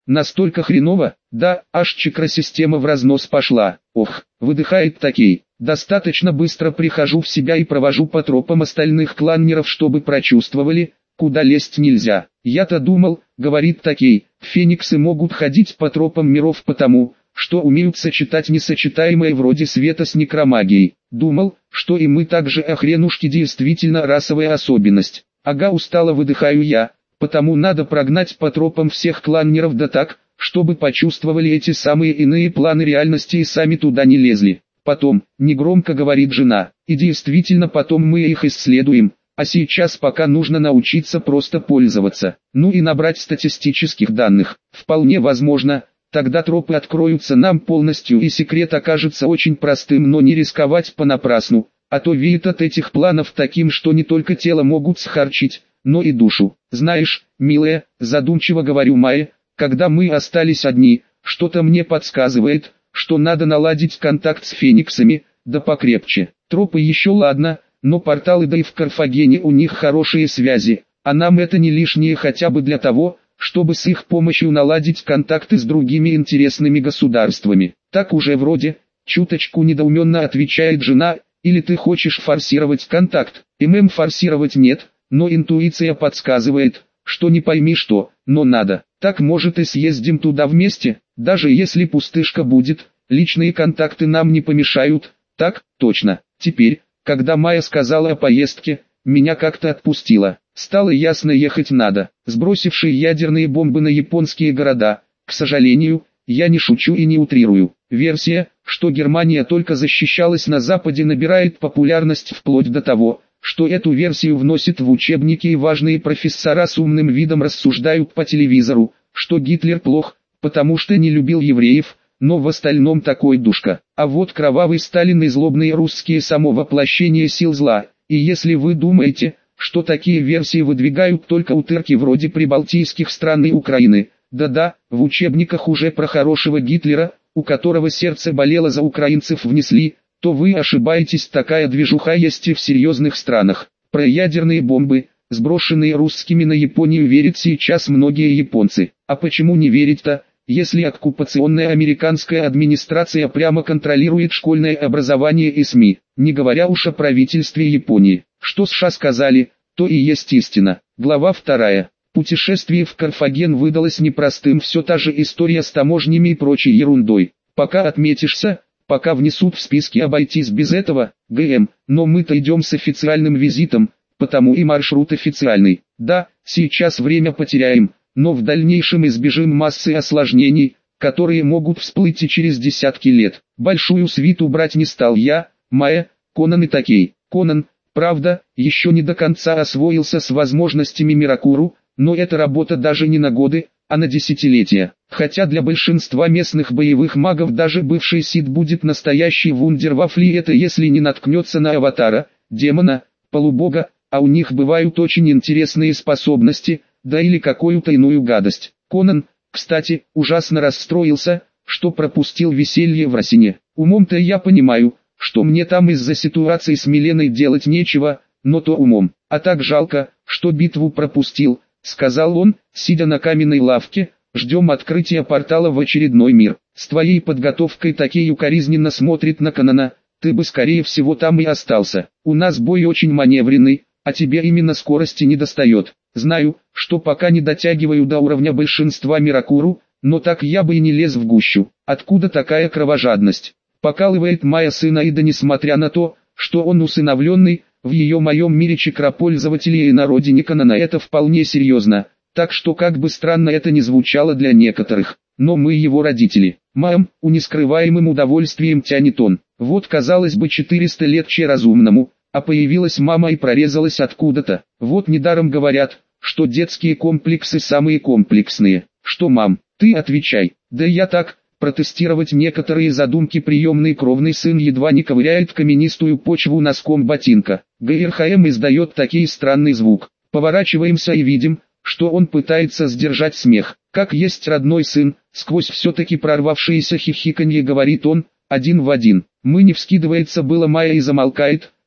Настолько хреново? Да, аж чакра-система в разнос пошла. Ох, выдыхает такей. Достаточно быстро прихожу в себя и провожу по тропам остальных кланнеров, чтобы прочувствовали, куда лезть нельзя. Я-то думал, говорит такей, фениксы могут ходить по тропам миров потому, что умеют сочетать несочетаемое вроде света с некромагией. Думал, что и мы также, а хренушки, действительно расовая особенность. Ага, устало выдыхаю я, потому надо прогнать по тропам всех кланнеров да так, чтобы почувствовали эти самые иные планы реальности и сами туда не лезли. Потом, негромко говорит жена, и действительно потом мы их исследуем, а сейчас пока нужно научиться просто пользоваться. Ну и набрать статистических данных. Вполне возможно, тогда тропы откроются нам полностью и секрет окажется очень простым, но не рисковать понапрасну, а то веет от этих планов таким, что не только тело могут схарчить, но и душу. Знаешь, милая, задумчиво говорю Майе, когда мы остались одни, что-то мне подсказывает, что надо наладить контакт с фениксами, да покрепче. Тропы еще ладно, но порталы, да и в Карфагене у них хорошие связи, а нам это не лишнее хотя бы для того, чтобы с их помощью наладить контакты с другими интересными государствами. Так уже вроде, чуточку недоуменно отвечает жена, или ты хочешь форсировать контакт? Форсировать нет, но интуиция подсказывает, что не пойми что, но надо. Так может и съездим туда вместе, даже если пустышка будет, личные контакты нам не помешают. Так, точно. Теперь, когда Майя сказала о поездке, меня как-то отпустило. Стало ясно, ехать надо. Сбросившие ядерные бомбы на японские города, к сожалению, я не шучу и не утрирую. Версия, что Германия только защищалась на Западе, набирает популярность вплоть до того, что эту версию вносят в учебники и важные профессора с умным видом рассуждают по телевизору, что Гитлер плох, потому что не любил евреев, но в остальном такой душка. А вот кровавый Сталин и злобные русские — само воплощение сил зла. И если вы думаете, что такие версии выдвигают только утырки вроде прибалтийских стран и Украины, да-да, в учебниках уже про хорошего Гитлера, у которого сердце болело за украинцев, внесли, то вы ошибаетесь, такая движуха есть и в серьезных странах. Про ядерные бомбы, сброшенные русскими на Японию, верят сейчас многие японцы. А почему не верить-то, если оккупационная американская администрация прямо контролирует школьное образование и СМИ, не говоря уж о правительстве Японии? Что США сказали, то и есть истина. Глава 2. Путешествие в Карфаген выдалось непростым, все та же история с таможнями и прочей ерундой. Пока отметишься, пока внесут в списки, обойтись без этого, ГМ, но мы-то идем с официальным визитом, потому и маршрут официальный. Да, сейчас время потеряем, но в дальнейшем избежим массы осложнений, которые могут всплыть и через десятки лет. Большую свиту брать не стал я, Майя, Конан и Такей. Конан, правда, еще не до конца освоился с возможностями Миракуру, но эта работа даже не на годы, а на десятилетия. Хотя для большинства местных боевых магов даже бывший Сид будет настоящий вундервафли, это если не наткнется на аватара, демона, полубога, а у них бывают очень интересные способности, да или какую-то иную гадость. Конан, кстати, ужасно расстроился, что пропустил веселье в Росине. Умом-то я понимаю, что мне там из-за ситуации с Миленой делать нечего, но то умом. А так жалко, что битву пропустил, сказал он, сидя на каменной лавке. Ждем открытия портала в очередной мир. С твоей подготовкой Такей укоризненно смотрит на Конана, ты бы скорее всего там и остался. У нас бой очень маневренный, а тебе именно скорости не достает. Знаю, что пока не дотягиваю до уровня большинства Миракуру, но так я бы и не лез в гущу. Откуда такая кровожадность? Покалывает Майя сына Ида, несмотря на то, что он усыновленный, в ее моем мире чакропользователей и на родине Конана это вполне серьезно. Так что как бы странно это ни звучало для некоторых, но мы его родители. Мам, у нескрываемым удовольствием тянет он. Вот казалось бы 400 лет че разумному, а появилась мама и прорезалась откуда-то. Вот недаром говорят, что детские комплексы самые комплексные. Что, мам, ты отвечай. Да я так, протестировать некоторые задумки. Приемный кровный сын едва не ковыряет каменистую почву носком ботинка. ГРХМ издает такой странный звук. Поворачиваемся и видим, что он пытается сдержать смех. Как есть родной сын, сквозь все-таки прорвавшееся хихиканье говорит он, один в один. Мы не вскидывается было Майя и замолкает,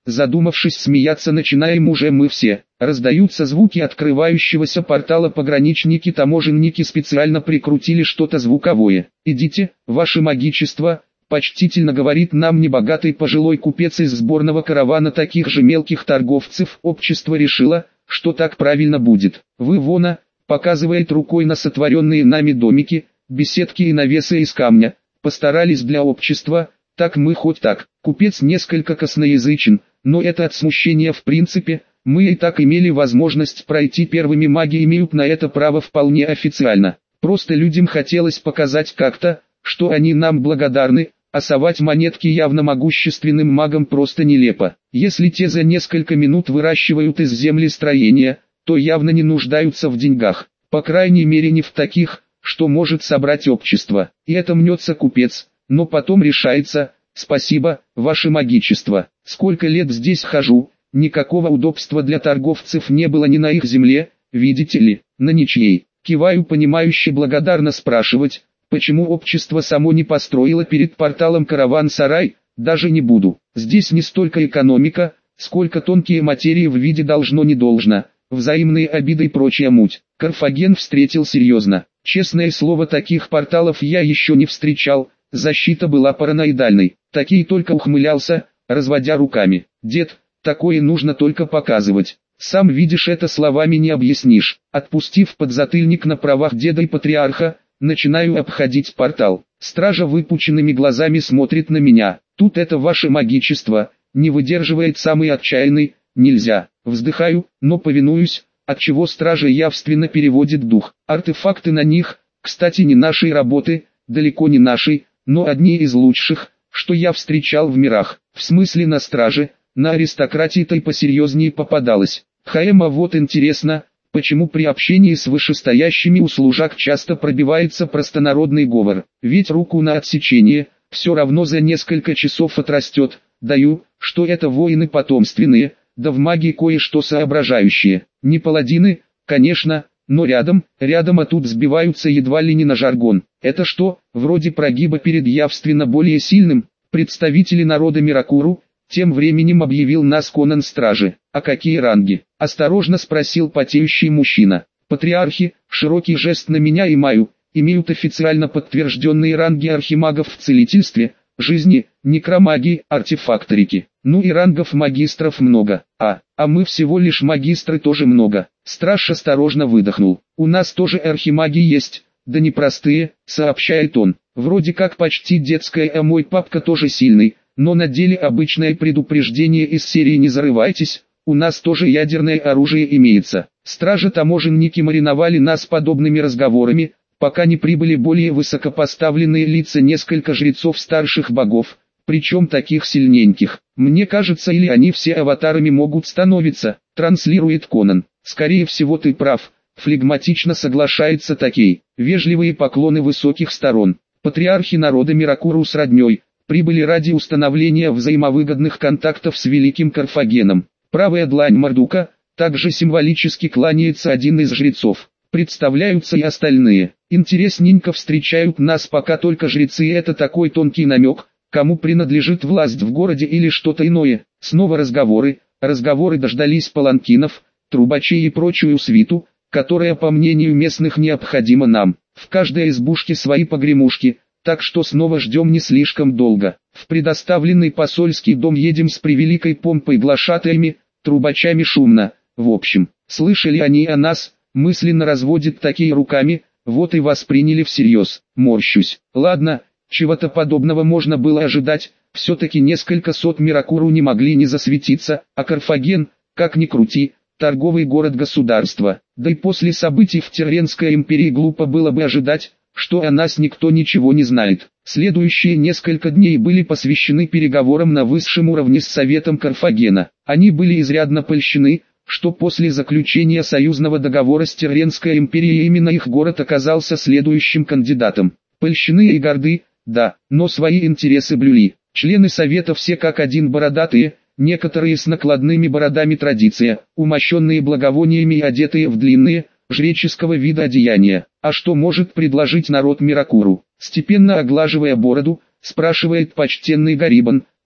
задумавшись, смеяться начинаем уже мы все. Раздаются звуки открывающегося портала, пограничники-таможенники специально прикрутили что-то звуковое. «Идите, ваше магичество», почтительно говорит нам небогатый пожилой купец из сборного каравана таких же мелких торговцев. Общество решило, что так правильно будет. «Вы вон», показывает рукой на сотворенные нами домики, беседки и навесы из камня, постарались для общества, так мы хоть так. Купец несколько косноязычен, но это от смущения в принципе. Мы и так имели возможность пройти первыми, маги имеют на это право вполне официально. Просто людям хотелось показать как-то, что они нам благодарны, а совать монетки явно могущественным магам просто нелепо. Если те за несколько минут выращивают из земли строения, то явно не нуждаются в деньгах, по крайней мере не в таких, что может собрать общество. И это мнется купец, но потом решается: «Спасибо, ваше магичество, сколько лет здесь хожу, никакого удобства для торговцев не было ни на их земле, видите ли, на ничьей». Киваю понимающе, благодарно спрашивать, почему общество само не построило перед порталом караван-сарай, даже не буду. Здесь не столько экономика, сколько тонкие материи в виде должно-не должно, взаимные обиды и прочая муть. Карфаген встретил серьезно. Честное слово, таких порталов я еще не встречал, защита была параноидальной. Такие только ухмылялся, разводя руками. «Дед, такое нужно только показывать. Сам видишь, это словами не объяснишь». Отпустив подзатыльник на правах деда и патриарха, начинаю обходить портал. Стража выпученными глазами смотрит на меня. «Тут это ваше магичество», не выдерживает самый отчаянный. «Нельзя». Вздыхаю, но повинуюсь, отчего стража явственно переводит дух. Артефакты на них, кстати, не нашей работы, далеко не нашей, но одни из лучших, что я встречал в мирах. В смысле, на страже, на аристократии-то и посерьезнее попадалось. А вот интересно, почему при общении с вышестоящими у служак часто пробивается простонародный говор? Ведь руку на отсечение все равно за несколько часов отрастет. Даю, что это воины потомственные, да в магии кое-что соображающие. Не паладины, конечно, но рядом, а тут сбиваются едва ли не на жаргон. Это что, вроде прогиба перед явственно более сильным? Представители народа Миракуру тем временем объявил нас Конан стражи. «А какие ранги?» – осторожно спросил потеющий мужчина. «Патриархи», широкий жест на меня и Маю, имеют официально подтвержденные ранги архимагов в целительстве, жизни, некромагии, артефакторики. Ну и рангов магистров много. А мы всего лишь магистры, тоже много». Страж осторожно выдохнул. «У нас тоже архимаги есть, да непростые», сообщает он. «Вроде как почти детская, а мой папка тоже сильный, но на деле обычное предупреждение из серии «Не зарывайтесь», у нас тоже ядерное оружие имеется». Стражи-таможенники мариновали нас подобными разговорами, пока не прибыли более высокопоставленные лица, несколько жрецов старших богов, причем таких сильненьких. «Мне кажется, или они все аватарами могут становиться», транслирует Конан. «Скорее всего, ты прав», флегматично соглашается Такей. Вежливые поклоны высоких сторон. Патриархи народа Миракуру с родней прибыли ради установления взаимовыгодных контактов с великим Карфагеном. Правая длань Мардука, также символически кланяется один из жрецов. Представляются и остальные. Интересненько встречают нас пока только жрецы, это такой тонкий намек, кому принадлежит власть в городе или что-то иное. Снова разговоры дождались паланкинов, трубачей и прочую свиту, которая, по мнению местных, необходима нам. В каждой избушке свои погремушки, так что снова ждем не слишком долго. В предоставленный посольский дом едем с превеликой помпой, глашатаями, трубачами шумно. В общем, слышали они о нас, мысленно разводит такие руками, вот и восприняли всерьез. Морщусь. Ладно, чего-то подобного можно было ожидать, все-таки несколько сот Миракуру не могли не засветиться, а Карфаген, как ни крути, торговый город-государство. Да и после событий в Терренской империи глупо было бы ожидать, что о нас никто ничего не знает. Следующие несколько дней были посвящены переговорам на высшем уровне с Советом Карфагена. Они были изрядно польщены, что после заключения союзного договора с Терренской империей именно их город оказался следующим кандидатом. Польщены и горды, да, но свои интересы блюли. Члены Совета все как один бородатые, некоторые с накладными бородами, традиция, умощенные благовониями и одетые в длинные, жреческого вида одеяния. А что может предложить народ Миракуру? Степенно оглаживая бороду, спрашивает почтенный Гарибан,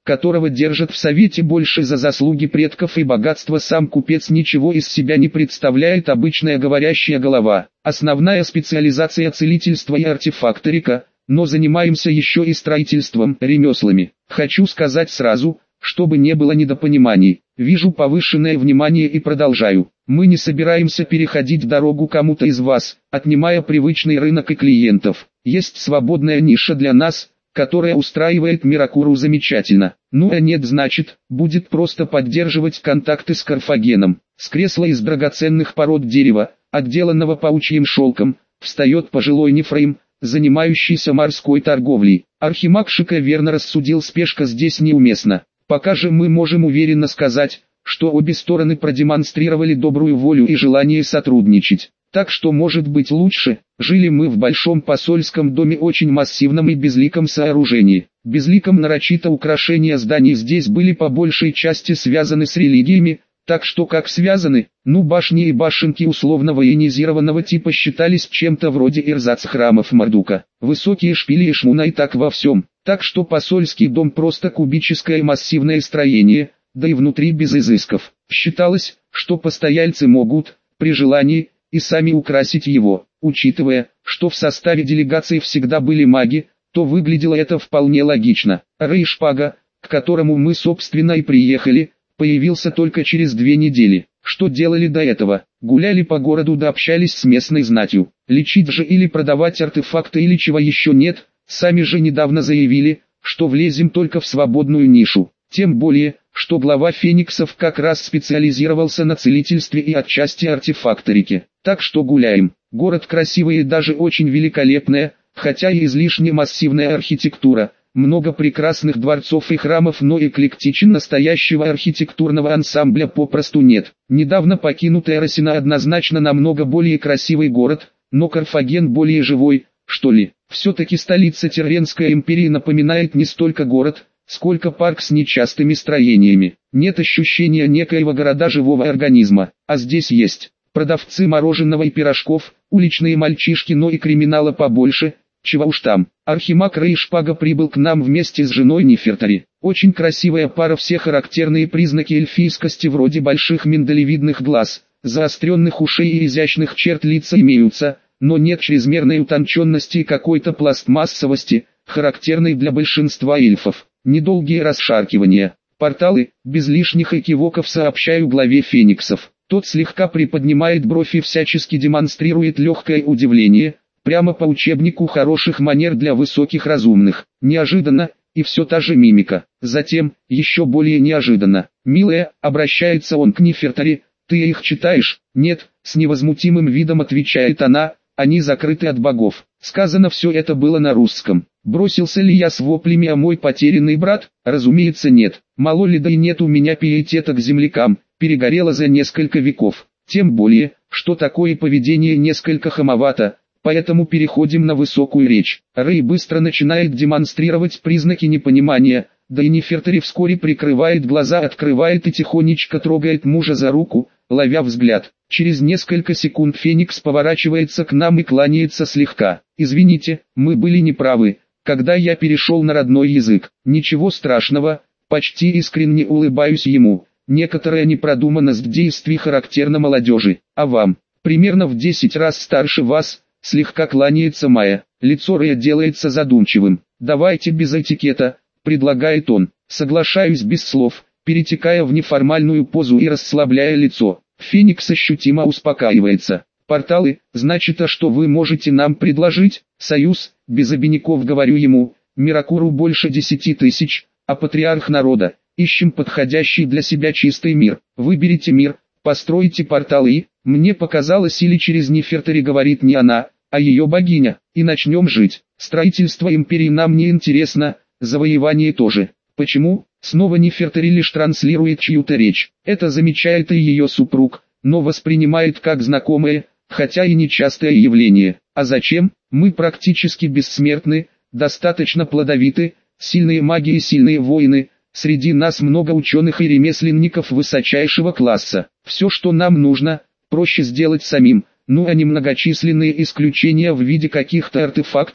которого держат в совете больше за заслуги предков и богатство. Сам купец ничего из себя не представляет, обычная говорящая голова. Основная специализация целительства и артефакторика, но занимаемся еще и строительством, ремеслами. Хочу сказать сразу, чтобы не было недопониманий. Вижу повышенное внимание и продолжаю. Мы не собираемся переходить дорогу кому-то из вас, отнимая привычный рынок и клиентов. Есть свободная ниша для нас, которая устраивает Миракуру замечательно. Ну а нет, значит, будет просто поддерживать контакты с Карфагеном. С кресла из драгоценных пород дерева, отделанного паучьим шелком, встает пожилой Нефрим, занимающийся морской торговлей. Архимаг Шика верно рассудил, спешка здесь неуместна. Пока же мы можем уверенно сказать, что обе стороны продемонстрировали добрую волю и желание сотрудничать. Так что может быть лучше. Жили мы в большом посольском доме, очень массивном и безликом сооружении. Безликом нарочито украшения зданий здесь были по большей части связаны с религиями, так что как связаны, башни и башенки условно военизированного типа считались чем-то вроде эрзац-храмов Мардука. Высокие шпили и шмуна и так во всем. Так что посольский дом просто кубическое массивное строение, да и внутри без изысков. Считалось, что постояльцы могут, при желании, и сами украсить его. Учитывая, что в составе делегации всегда были маги, то выглядело это вполне логично. Рэй Шпага, к которому мы собственно и приехали, появился только через 2 недели. Что делали до этого? Гуляли по городу да общались с местной знатью. Лечить же или продавать артефакты или чего еще нет, сами же недавно заявили, что влезем только в свободную нишу. Тем более, что глава Фениксов как раз специализировался на целительстве и отчасти артефакторике. Так что гуляем. Город красивый и даже очень великолепная, хотя и излишне массивная архитектура. Много прекрасных дворцов и храмов, но эклектичен настоящего архитектурного ансамбля попросту нет. Недавно покинутая Росина однозначно намного более красивый город, но Карфаген более живой, что ли. Все-таки столица Терренской империи напоминает не столько город, сколько парк с нечастыми строениями. Нет ощущения некоего города живого организма, а здесь есть. Продавцы мороженого и пирожков, уличные мальчишки, но и криминала побольше, чего уж там. Архимаг Рэй Шпага прибыл к нам вместе с женой Нефертари. Очень красивая пара, все характерные признаки эльфийскости вроде больших миндалевидных глаз, заостренных ушей и изящных черт лица имеются, но нет чрезмерной утонченности и какой-то пластмассовости, характерной для большинства эльфов. Недолгие расшаркивания, порталы, без лишних экивоков сообщаю главе Фениксов. Тот слегка приподнимает бровь и всячески демонстрирует легкое удивление, прямо по учебнику хороших манер для высоких разумных. Неожиданно, и все та же мимика. Затем, еще более неожиданно. «Милая», обращается он к Нефертари, «ты их читаешь?» «Нет», с невозмутимым видом отвечает она, «они закрыты от богов». Сказано все это было на русском. Бросился ли я с воплями о мой потерянный брат? Разумеется нет. Мало ли, да и нет у меня пиетета к землякам, перегорело за несколько веков. Тем более, что такое поведение несколько хамовато, поэтому переходим на высокую речь. Рэй быстро начинает демонстрировать признаки непонимания, да и Нефертари вскоре прикрывает глаза, открывает и тихонечко трогает мужа за руку, ловя взгляд. Через несколько секунд Феникс поворачивается к нам и кланяется слегка. «Извините, мы были неправы, когда я перешел на родной язык. Ничего страшного», почти искренне улыбаюсь ему. Некоторая непродуманность действий характерна молодежи. А вам, примерно в 10 раз старше вас, слегка кланяется Майя. Лицо Рэя делается задумчивым. «Давайте без этикета», предлагает он. Соглашаюсь без слов, перетекая в неформальную позу и расслабляя лицо. Феникс ощутимо успокаивается. «Порталы, значит, а что вы можете нам предложить?» «Союз», без обиняков говорю ему. «Миракуру больше 10 тысяч, а патриарх народа. Ищем подходящий для себя чистый мир. Выберите мир, постройте порталы и...» Мне показалось, или через Нефертари говорит не она, а ее богиня. «И начнем жить. Строительство империи нам не интересно, завоевание тоже». Почему? Снова Нефертари лишь транслирует чью-то речь. Это замечает и ее супруг, но воспринимает как знакомое, хотя и нечастое явление. А зачем? Мы практически бессмертны, достаточно плодовиты, сильные маги и сильные воины. Среди нас много ученых и ремесленников высочайшего класса. Все, что нам нужно, проще сделать самим. Ну а немногочисленные исключения в виде каких-то артефактов,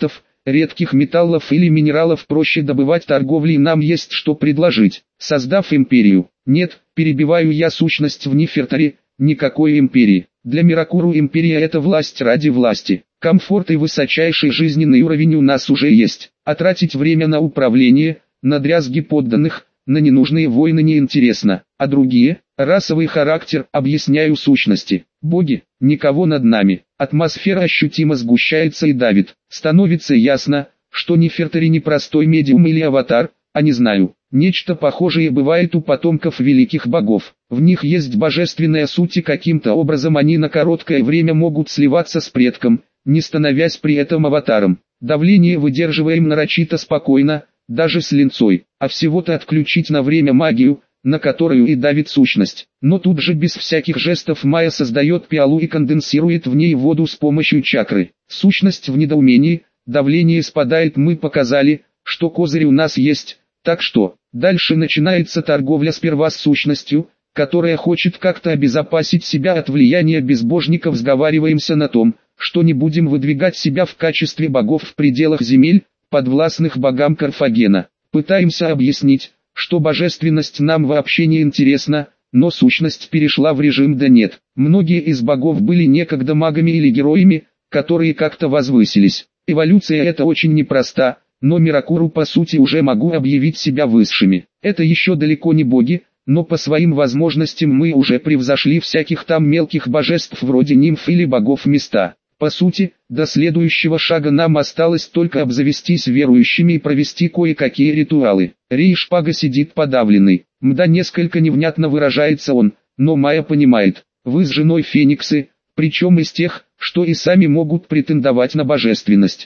редких металлов или минералов проще добывать, торговлей нам есть что предложить, создав империю. Нет, перебиваю я, сущность в Неферторе, никакой империи. Для Миракуру империя — это власть ради власти. Комфорт и высочайший жизненный уровень у нас уже есть, а тратить время на управление, на дрязги подданных, на ненужные войны неинтересно, а другие, расовый характер, объясняю сущности. Боги, никого над нами, атмосфера ощутимо сгущается и давит, становится ясно, что Нефертори не простой медиум или аватар, а не знаю. Нечто похожее бывает у потомков великих богов. В них есть божественная суть, и каким-то образом они на короткое время могут сливаться с предком, не становясь при этом аватаром. Давление выдерживаем нарочито спокойно, даже с линцой, а всего-то отключить на время магию, на которую и давит сущность. Но тут же без всяких жестов Майя создает пиалу и конденсирует в ней воду с помощью чакры. Сущность в недоумении, давление спадает, мы показали, что козырь у нас есть. Так что, дальше начинается торговля сперва с сущностью, которая хочет как-то обезопасить себя от влияния безбожников. Сговариваемся на том, что не будем выдвигать себя в качестве богов в пределах земель, подвластных богам Карфагена. Пытаемся объяснить, что божественность нам вообще не интересна, но сущность перешла в режим «да нет». Многие из богов были некогда магами или героями, которые как-то возвысились. Эволюция эта очень непроста. Но Миракуру по сути уже могу объявить себя высшими. Это еще далеко не боги, но по своим возможностям мы уже превзошли всяких там мелких божеств вроде нимф или богов места. По сути, до следующего шага нам осталось только обзавестись верующими и провести кое-какие ритуалы. Рей Шпага сидит подавленный. Мда несколько невнятно выражается он, но Майя понимает. Вы с женой фениксы, причем из тех, что и сами могут претендовать на божественность.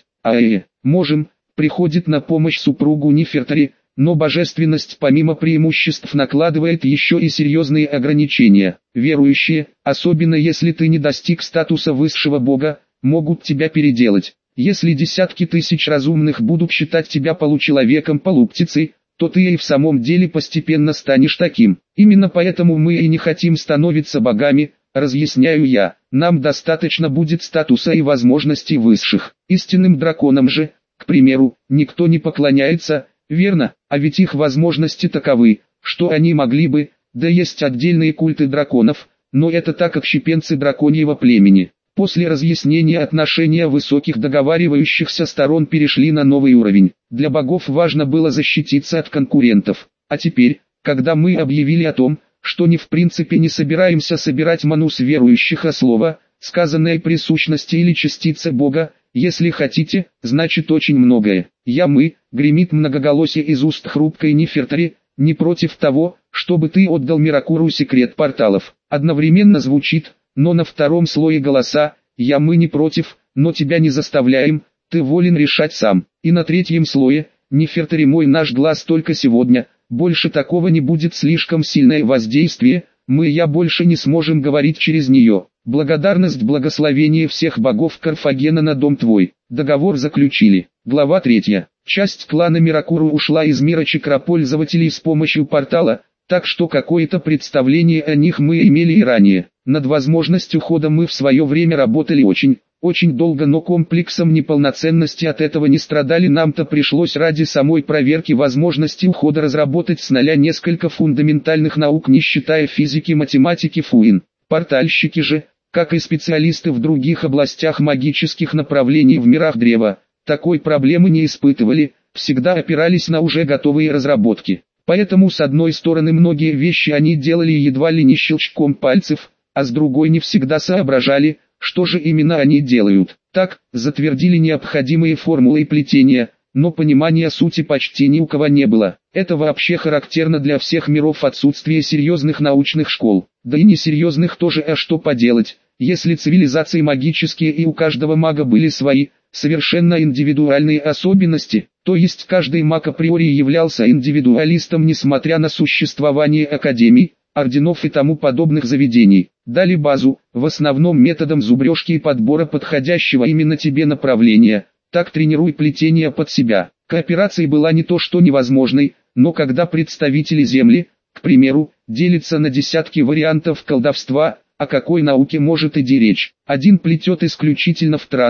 Можем. Приходит на помощь супругу Нефертори, но божественность помимо преимуществ накладывает еще и серьезные ограничения. Верующие, особенно если ты не достиг статуса высшего бога, могут тебя переделать. Если десятки тысяч разумных будут считать тебя получеловеком, полуптицей, то ты и в самом деле постепенно станешь таким. Именно поэтому мы и не хотим становиться богами, разъясняю я. Нам достаточно будет статуса и возможностей высших. Истинным драконам же, к примеру, никто не поклоняется, верно, а ведь их возможности таковы, что они могли бы, да есть отдельные культы драконов, но это так отщепенцы драконьего племени. После разъяснения отношения высоких договаривающихся сторон перешли на новый уровень. Для богов важно было защититься от конкурентов. А теперь, когда мы объявили о том, что в принципе не собираемся собирать ману с верующих, а слово, сказанное при сущности или частице бога, если хотите, значит очень многое. Гремит многоголосие из уст хрупкой Нефертори, не против того, чтобы ты отдал Миракуру секрет порталов. Одновременно звучит, но на втором слое голоса, мы не против, но тебя не заставляем, ты волен решать сам. И на третьем слое, Нефертори мой наш глаз только сегодня, больше такого не будет, слишком сильное воздействие, мы и я больше не сможем говорить через нее. Благодарность, благословение всех богов Карфагена на дом твой. Договор заключили. Глава 3. Часть клана Миракуру ушла из мира чакропользователей с помощью портала, так что какое-то представление о них мы имели и ранее. Над возможностью ухода мы в свое время работали очень долго, но комплексом неполноценности от этого не страдали. Нам-то пришлось ради самой проверки возможности ухода разработать с нуля несколько фундаментальных наук, не считая физики, математики, ФУИН. Портальщики же, как и специалисты в других областях магических направлений в мирах древа, такой проблемы не испытывали, всегда опирались на уже готовые разработки. Поэтому с одной стороны многие вещи они делали едва ли не щелчком пальцев, а с другой не всегда соображали, что же именно они делают. Так, затвердили необходимые формулы плетения, но понимания сути почти ни у кого не было. Это вообще характерно для всех миров, отсутствие серьезных научных школ. Да и несерьезных тоже, а что поделать, если цивилизации магические и у каждого мага были свои, совершенно индивидуальные особенности, то есть каждый маг априори являлся индивидуалистом, несмотря на существование академий, орденов и тому подобных заведений. Дали базу, в основном методом зубрежки и подбора подходящего именно тебе направления. Так тренируй плетение под себя. Кооперация была не то что невозможной, но когда представители Земли, к примеру, делятся на десятки вариантов колдовства, о какой науке может идти речь? Один плетет исключительно в трансе,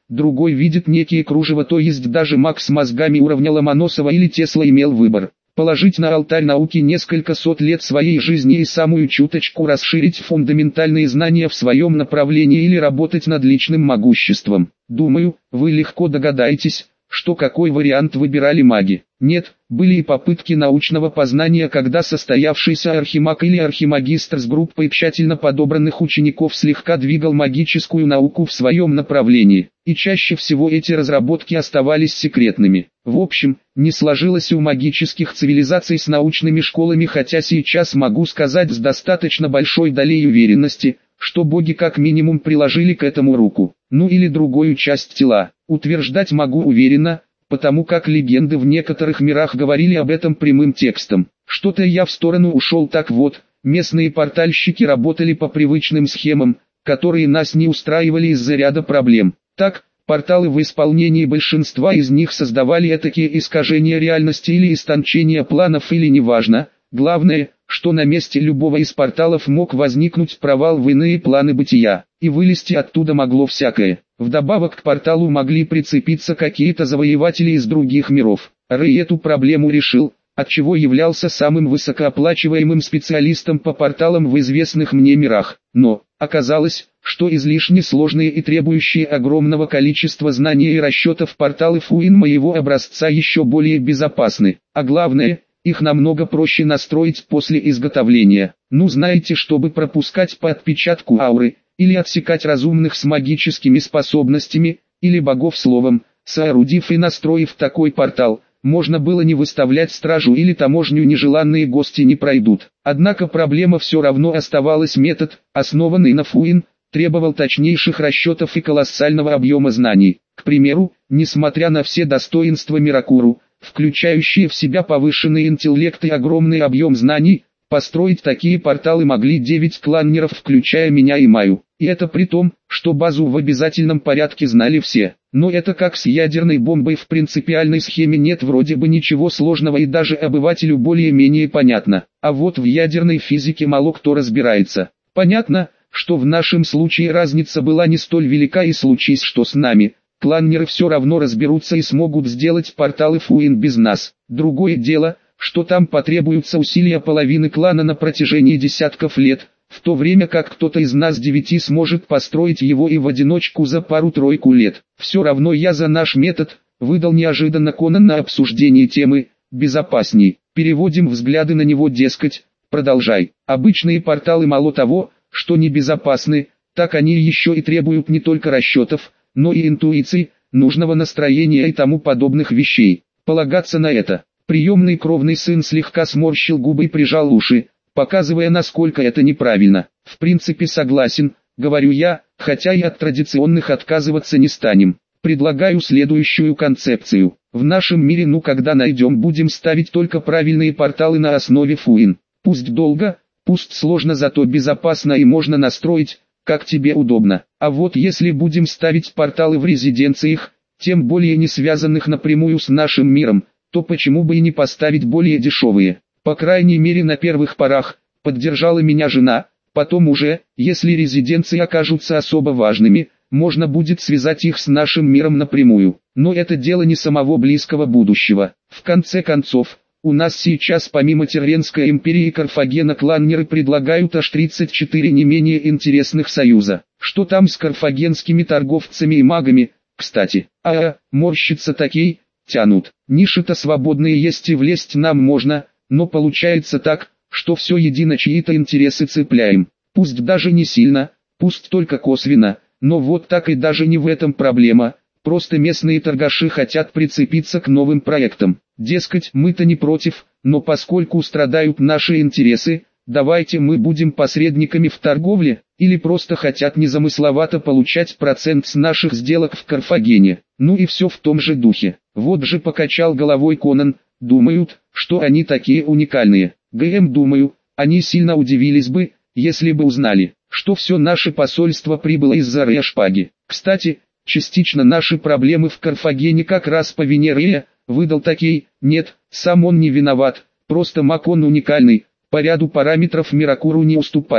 другой видит некие кружева, то есть даже маг с мозгами уровня Ломоносова или Тесла имел выбор. Положить на алтарь науки несколько сот лет своей жизни и самую чуточку расширить фундаментальные знания в своем направлении или работать над личным могуществом. Думаю, вы легко догадаетесь, что какой вариант выбирали маги. Нет, были и попытки научного познания, когда состоявшийся архимаг или архимагистр с группой тщательно подобранных учеников слегка двигал магическую науку в своем направлении, и чаще всего эти разработки оставались секретными. В общем, не сложилось у магических цивилизаций с научными школами, хотя сейчас могу сказать с достаточно большой долей уверенности, что боги как минимум приложили к этому руку, ну или другую часть тела. Утверждать могу уверенно, потому как легенды в некоторых мирах говорили об этом прямым текстом. Что-то я в сторону ушел. Так вот, местные портальщики работали по привычным схемам, которые нас не устраивали из-за ряда проблем. Так, порталы в исполнении большинства из них создавали этакие искажения реальности или истончение планов, или неважно. Главное, что на месте любого из порталов мог возникнуть провал в иные планы бытия, и вылезти оттуда могло всякое. Вдобавок к порталу могли прицепиться какие-то завоеватели из других миров. Рэй эту проблему решил, отчего являлся самым высокооплачиваемым специалистом по порталам в известных мне мирах. Но, оказалось, что излишне сложные и требующие огромного количества знаний и расчетов порталы Фуин моего образца еще более безопасны, а главное, их намного проще настроить после изготовления. Ну знаете, чтобы пропускать по отпечатку ауры, или отсекать разумных с магическими способностями, или богов словом, соорудив и настроив такой портал, можно было не выставлять стражу или таможню, нежеланные гости не пройдут. Однако проблема все равно оставалась. Метод, основанный на Фуин, требовал точнейших расчетов и колоссального объема знаний. К примеру, несмотря на все достоинства Миракуру, включающие в себя повышенный интеллект и огромный объем знаний, построить такие порталы могли 9 кланнеров, включая меня и Майю. И это при том, что базу в обязательном порядке знали все. Но это как с ядерной бомбой, в принципиальной схеме нет вроде бы ничего сложного и даже обывателю более-менее понятно. А вот в ядерной физике мало кто разбирается. Понятно, что в нашем случае разница была не столь велика, и случись что с нами, кланнеры все равно разберутся и смогут сделать порталы Фуин без нас. Другое дело, что там потребуются усилия половины клана на протяжении десятков лет, в то время как кто-то из нас 9 сможет построить его и в одиночку за пару-тройку лет. Все равно я за наш метод, выдал неожиданно Конан на обсуждении темы, безопасней. Переводим взгляды на него, дескать, продолжай. Обычные порталы мало того, что небезопасны, так они еще и требуют не только расчетов, но и интуиции, нужного настроения и тому подобных вещей. Полагаться на это. Приемный кровный сын слегка сморщил губы и прижал уши, показывая, насколько это неправильно. В принципе согласен, говорю я, хотя и от традиционных отказываться не станем. Предлагаю следующую концепцию. В нашем мире когда найдем, будем ставить только правильные порталы на основе Фуин. Пусть долго, пусть сложно, зато безопасно и можно настроить, как тебе удобно. А вот если будем ставить порталы в резиденциях, тем более не связанных напрямую с нашим миром, то почему бы и не поставить более дешевые? По крайней мере на первых порах, поддержала меня жена, потом уже, если резиденции окажутся особо важными, можно будет связать их с нашим миром напрямую. Но это дело не самого близкого будущего. В конце концов, у нас сейчас помимо Терренской империи и Карфагена кланнеры предлагают аж 34 не менее интересных союза. Что там с карфагенскими торговцами и магами, кстати? Морщится такие, тянут. Ниши-то свободные есть и влезть нам можно, но получается так, что все едино чьи-то интересы цепляем. Пусть даже не сильно, пусть только косвенно, но вот так и даже не в этом проблема. Просто местные торгаши хотят прицепиться к новым проектам. Дескать, мы-то не против, но поскольку страдают наши интересы, давайте мы будем посредниками в торговле, или просто хотят незамысловато получать процент с наших сделок в Карфагене. Ну и все в том же духе. Вот же покачал головой Конан, думают, что они такие уникальные. Думаю, они сильно удивились бы, если бы узнали, что все наше посольство прибыло из-за Рея Шпаги. Кстати, частично наши проблемы в Карфагене как раз по вине Рея, выдал такой. Нет, сам он не виноват, просто маг он уникальный, по ряду параметров Миракуру не уступает.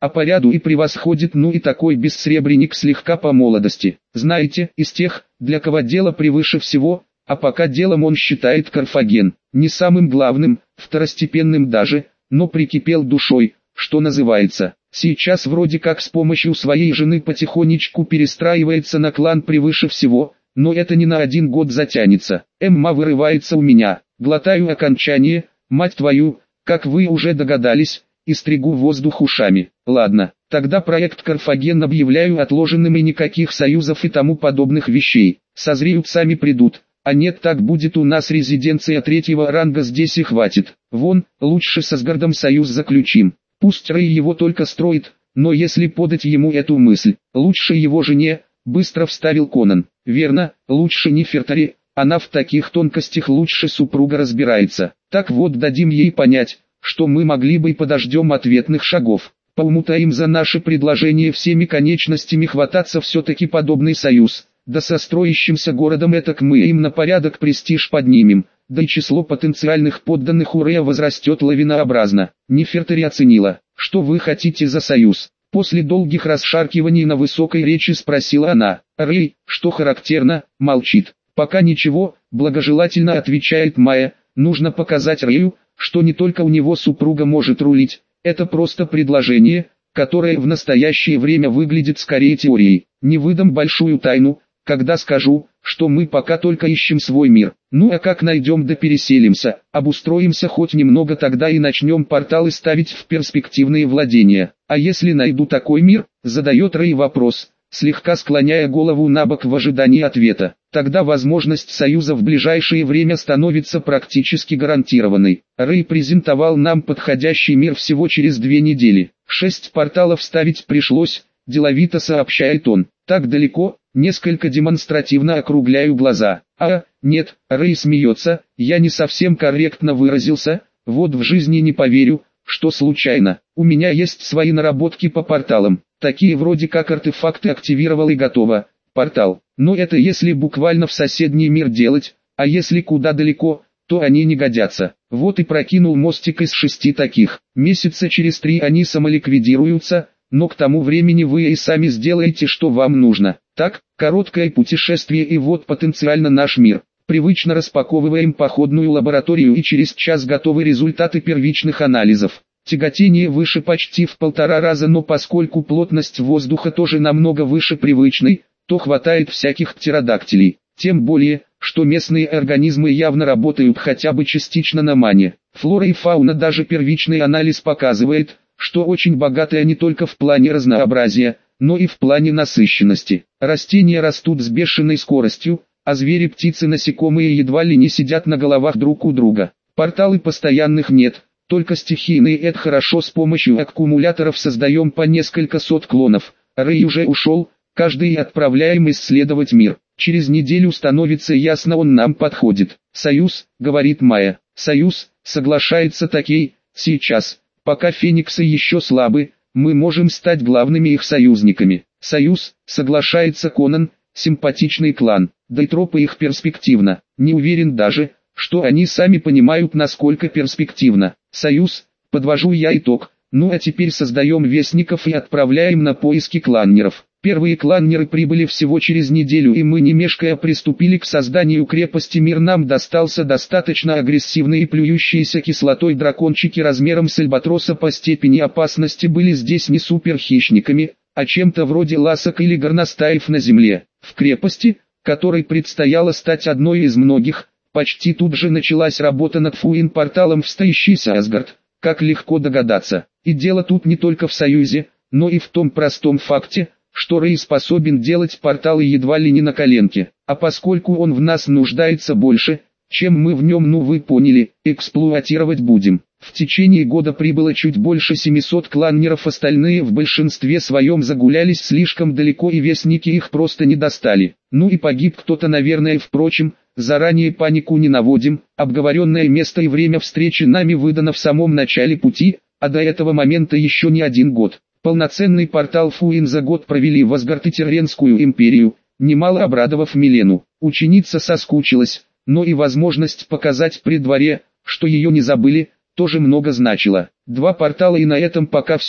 а по ряду и превосходит, ну и такой бессребренник слегка по молодости. Знаете, из тех, для кого дело превыше всего, а пока делом он считает Карфаген. Не самым главным, второстепенным даже, но прикипел душой, что называется. Сейчас вроде как с помощью своей жены потихонечку перестраивается на клан превыше всего, но это не на 1 год затянется. Эмма вырывается у меня, глотаю окончание, мать твою, как вы уже догадались, и стригу воздух ушами. Ладно, тогда проект Карфаген объявляю отложенным, и никаких союзов и тому подобных вещей. Созреют, сами придут. А нет, так будет у нас резиденция 3-го ранга, здесь и хватит. Вон, лучше с Асгардом союз заключим. Пусть Рэй его только строит, но если подать ему эту мысль, лучше его жене, быстро вставил Конан. Верно, лучше Нефертари, она в таких тонкостях лучше супруга разбирается. Так вот, дадим ей понять, что мы могли бы и подождем ответных шагов. По уму-то им за наше предложение всеми конечностями хвататься все-таки подобный союз. Да со строящимся городом этак мы им на порядок престиж поднимем, да и число потенциальных подданных у Рэя возрастет лавинообразно. Нефертари оценила, что вы хотите за союз. После долгих расшаркиваний на высокой речи спросила она. Рэй, что характерно, молчит. Пока ничего, благожелательно отвечает Майя, нужно показать Рэю, что не только у него супруга может рулить, это просто предложение, которое в настоящее время выглядит скорее теорией. Не выдам большую тайну, когда скажу, что мы пока только ищем свой мир. Ну а как найдем да переселимся, обустроимся хоть немного, тогда и начнем порталы ставить в перспективные владения. А если найду такой мир, задает Рэй вопрос, слегка склоняя голову набок в ожидании ответа. Тогда возможность союза в ближайшее время становится практически гарантированной. Рэй презентовал нам подходящий мир всего через 2 недели. 6 порталов ставить пришлось, деловито сообщает он. Так далеко, несколько демонстративно округляю глаза. Нет, Рэй смеется, я не совсем корректно выразился, вот в жизни не поверю, что случайно. У меня есть свои наработки по порталам, такие вроде как артефакты активировал и готово. Портал, но это если буквально в соседний мир делать, а если куда далеко, то они не годятся. Вот и прокинул мостик из 6 таких. Месяца через 3 они самоликвидируются, но к тому времени вы и сами сделаете, что вам нужно. Так, короткое путешествие и вот потенциально наш мир. Привычно распаковываем походную лабораторию и через час готовы результаты первичных анализов. Тяготение выше почти в 1,5 раза, но поскольку плотность воздуха тоже намного выше привычной, то хватает всяких птеродактилей. Тем более, что местные организмы явно работают хотя бы частично на мане. Флора и фауна, даже первичный анализ показывает, что очень богатая не только в плане разнообразия, но и в плане насыщенности. Растения растут с бешеной скоростью, а звери, птицы, насекомые едва ли не сидят на головах друг у друга. Порталы постоянных нет, только стихийные. Это хорошо, с помощью аккумуляторов создаем по несколько сот клонов. Рэй уже ушел, каждый отправляем исследовать мир. Через неделю становится ясно, он нам подходит. Союз, говорит Майя. Союз, соглашается Такей, сейчас. Пока фениксы еще слабы, мы можем стать главными их союзниками. Союз, соглашается Конан, симпатичный клан, да и тропы их перспективно. Не уверен даже, что они сами понимают, насколько перспективно. Союз, подвожу я итог. Ну а теперь создаем вестников и отправляем на поиски кланнеров. Первые кланнеры прибыли всего через неделю, и мы не мешкая приступили к созданию крепости. Мир нам достался достаточно агрессивный, и плюющиеся кислотой дракончики размером с альбатроса по степени опасности были здесь не суперхищниками, а чем-то вроде ласок или горностаев на земле. В крепости, которой предстояло стать одной из многих, почти тут же началась работа над Фуин-порталом в стоящийся Асгард. Как легко догадаться, и дело тут не только в союзе, но и в том простом факте, что Рэй способен делать порталы едва ли не на коленке, а поскольку он в нас нуждается больше, чем мы в нем, ну вы поняли, эксплуатировать будем. В течение года прибыло чуть больше 700 кланнеров, остальные в большинстве своем загулялись слишком далеко и вестники их просто не достали. Ну и погиб кто-то, наверное. Впрочем, заранее панику не наводим, обговоренное место и время встречи нами выдано в самом начале пути, а до этого момента еще не 1 год. Полноценный портал Фуин за год провели в Асгард и Терренскую империю, немало обрадовав Милену. Ученица соскучилась, но и возможность показать при дворе, что ее не забыли, тоже много значила. 2 портала, и на этом пока все.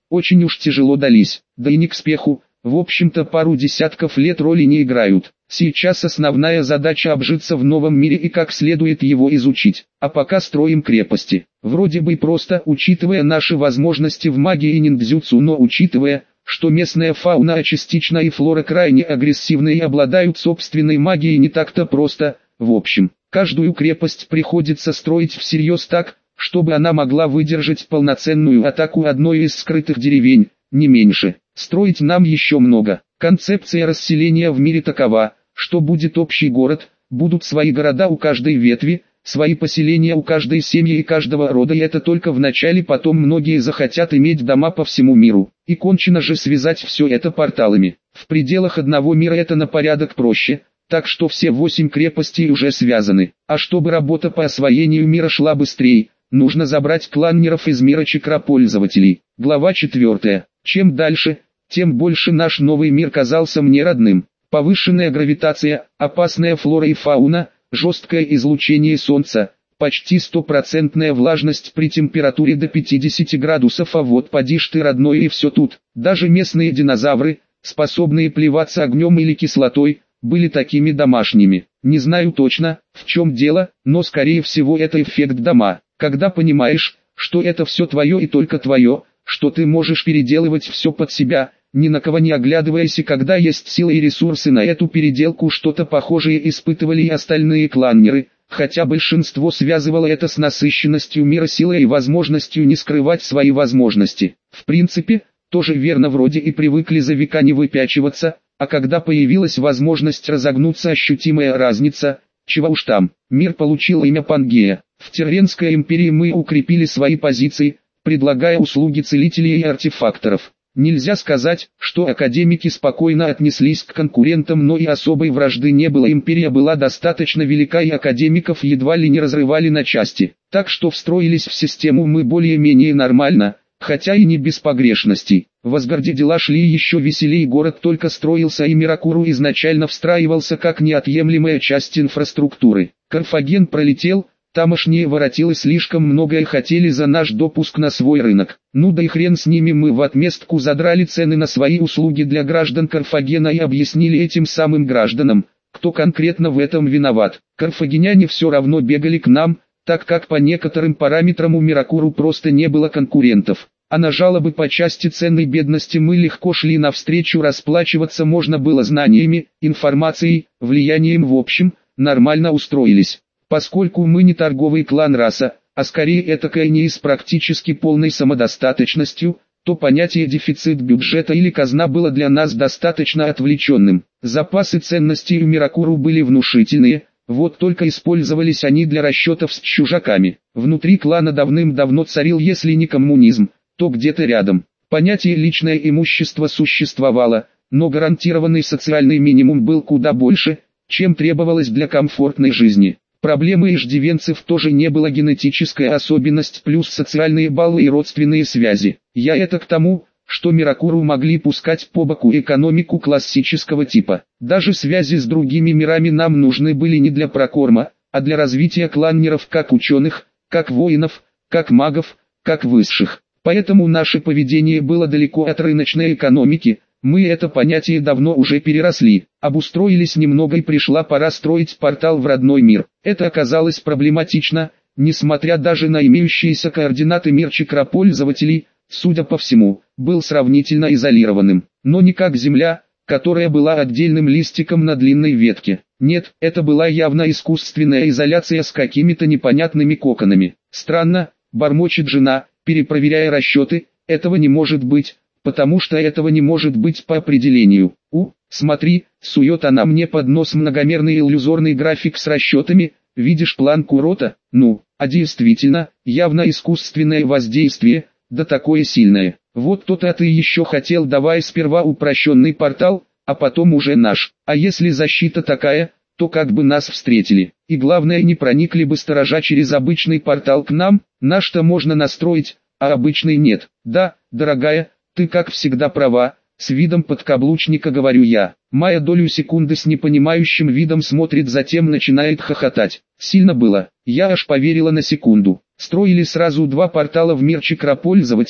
очень уж тяжело дались, да и не к спеху, в общем-то пару десятков лет роли не играют. Сейчас основная задача обжиться в новом мире и как следует его изучить, а пока строим крепости. Вроде бы просто, учитывая наши возможности в магии и ниндзюцу, но учитывая, что местная фауна, а частично и флора крайне агрессивны и обладают собственной магией, не так-то просто. В общем, каждую крепость приходится строить всерьез так, чтобы она могла выдержать полноценную атаку одной из скрытых деревень, не меньше. Строить нам еще много. Концепция расселения в мире такова, что будет общий город, будут свои города у каждой ветви, свои поселения у каждой семьи и каждого рода, и это только в начале, потом многие захотят иметь дома по всему миру. И кончено же связать все это порталами. В пределах одного мира это на порядок проще, так что все 8 крепостей уже связаны. А чтобы работа по освоению мира шла быстрее, нужно забрать кланнеров из мира чакропользователей. Глава 4. Чем дальше, тем больше наш новый мир казался мне родным. Повышенная гравитация, опасная флора и фауна, жесткое излучение солнца, почти стопроцентная влажность при температуре до 50 градусов, а вот поди ж ты, родной, и все тут. Даже местные динозавры, способные плеваться огнем или кислотой, были такими домашними. Не знаю точно, в чем дело, но скорее всего это эффект дома. Когда понимаешь, что это все твое и только твое, что ты можешь переделывать все под себя, ни на кого не оглядываясь, и когда есть силы и ресурсы на эту переделку. Что-то похожее испытывали и остальные кланнеры, хотя большинство связывало это с насыщенностью мира силой и возможностью не скрывать свои возможности. В принципе, тоже верно, вроде и привыкли за века не выпячиваться, а когда появилась возможность разогнуться, ощутимая разница, чего уж там. Мир получил имя Пангея. В Терренской империи мы укрепили свои позиции, предлагая услуги целителей и артефакторов. Нельзя сказать, что академики спокойно отнеслись к конкурентам, но и особой вражды не было. Империя была достаточно велика, и академиков едва ли не разрывали на части. Так что встроились в систему мы более-менее нормально, хотя и не без погрешностей. В Асгарде дела шли еще веселее, город только строился, и Миракуру изначально встраивался как неотъемлемая часть инфраструктуры. Карфаген пролетел. Тамошние воротилы слишком многое хотели за наш допуск на свой рынок. Ну да и хрен с ними, мы в отместку задрали цены на свои услуги для граждан Карфагена и объяснили этим самым гражданам, кто конкретно в этом виноват. Карфагеняне все равно бегали к нам, так как по некоторым параметрам у Миракуру просто не было конкурентов. А на жалобы по части ценной бедности мы легко шли навстречу, расплачиваться можно было знаниями, информацией, влиянием, в общем, нормально устроились. Поскольку мы не торговый клан раса, а скорее этакая не с практически полной самодостаточностью, то понятие дефицит бюджета или казна было для нас достаточно отвлеченным. Запасы ценностей у Миракуру были внушительные, вот только использовались они для расчетов с чужаками. Внутри клана давным-давно царил, если не коммунизм, то где-то рядом. Понятие личное имущество существовало, но гарантированный социальный минимум был куда больше, чем требовалось для комфортной жизни. Проблемы иждивенцев тоже не было, генетическая особенность плюс социальные баллы и родственные связи. Я это к тому, что Миракуру могли пускать по боку экономику классического типа. Даже связи с другими мирами нам нужны были не для прокорма, а для развития кланнеров как ученых, как воинов, как магов, как высших. Поэтому наше поведение было далеко от рыночной экономики. Мы это понятие давно уже переросли, обустроились немного и пришла пора строить портал в родной мир. Это оказалось проблематично, несмотря даже на имеющиеся координаты. Мир чакропользователей, судя по всему, был сравнительно изолированным, но не как Земля, которая была отдельным листиком на длинной ветке. Нет, это была явно искусственная изоляция с какими-то непонятными коконами. Странно, бормочет жена, перепроверяя расчеты, этого не может быть. Потому что этого не может быть по определению. Смотри, сует она мне под нос многомерный иллюзорный график с расчетами, видишь план Курота? Ну, а действительно, явно искусственное воздействие, да такое сильное. Вот то-то ты еще хотел, давай сперва упрощенный портал, а потом уже наш. А если защита такая, то как бы нас встретили? И главное, не проникли бы сторожа через обычный портал к нам, наш-то можно настроить, а обычный нет. Да, дорогая, ты как всегда права, с видом подкаблучника говорю я. Майя долю секунды с непонимающим видом смотрит, затем начинает хохотать. Сильно было, я аж поверила на секунду. Строили сразу 2 портала в мир чакропользователей,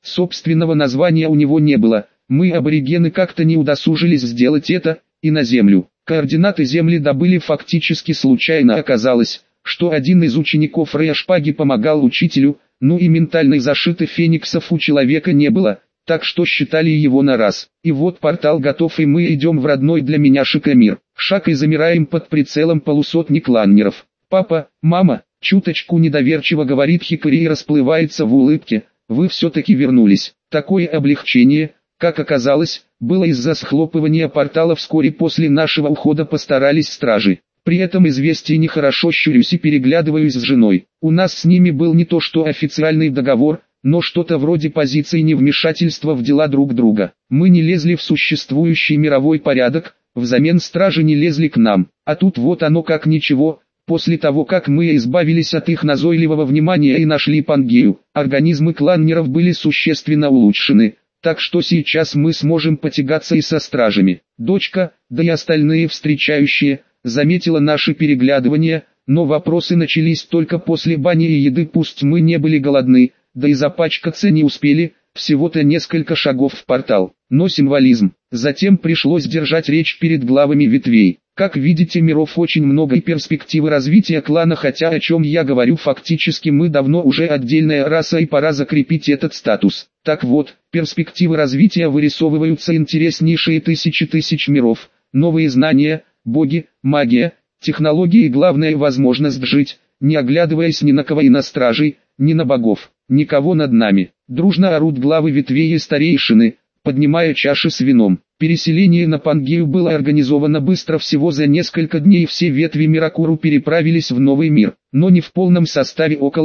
Собственного названия у него не было, мы аборигены как-то не удосужились сделать это, и на Землю. Координаты Земли добыли фактически случайно. Оказалось, что один из учеников Рэя Шпаги помогал учителю, ну и ментальной защиты фениксов у человека не было, так что считали его на раз. И вот портал готов, и мы идем в родной для меня Шикомир. Шаг и замираем под прицелом полусотни кланнеров. «Папа, мама», чуточку недоверчиво говорит Хикари и расплывается в улыбке, «вы все-таки вернулись». Такое облегчение, как оказалось, было из-за схлопывания портала вскоре после нашего ухода, постарались стражи. При этом известие нехорошо, щурюсь и переглядываюсь с женой. У нас с ними был не то что официальный договор, но что-то вроде позиции невмешательства в дела друг друга. Мы не лезли в существующий мировой порядок, взамен стражи не лезли к нам. А тут вот оно как ничего. После того, как мы избавились от их назойливого внимания и нашли Пангею, организмы кланнеров были существенно улучшены, так что сейчас мы сможем потягаться и со стражами. Дочка, да и остальные встречающие, заметила наши переглядывания, но вопросы начались только после бани и еды. Пусть мы не были голодны, да и запачкаться не успели, всего-то несколько шагов в портал. Но символизм. Затем пришлось держать речь перед главами ветвей. Как видите, миров очень много и перспективы развития клана, хотя о чем я говорю, фактически мы давно уже отдельная раса и пора закрепить этот статус. Так вот, перспективы развития вырисовываются интереснейшие тысячи тысяч миров, новые знания, боги, магия, технологии и главное возможность жить, не оглядываясь ни на кого и на стражей, ни на богов, никого над нами. Дружно орут главы ветвей и старейшины, поднимая чаши с вином. Переселение на Пангею было организовано быстро, всего за несколько дней все ветви Миракуру переправились в новый мир, но не в полном составе. Около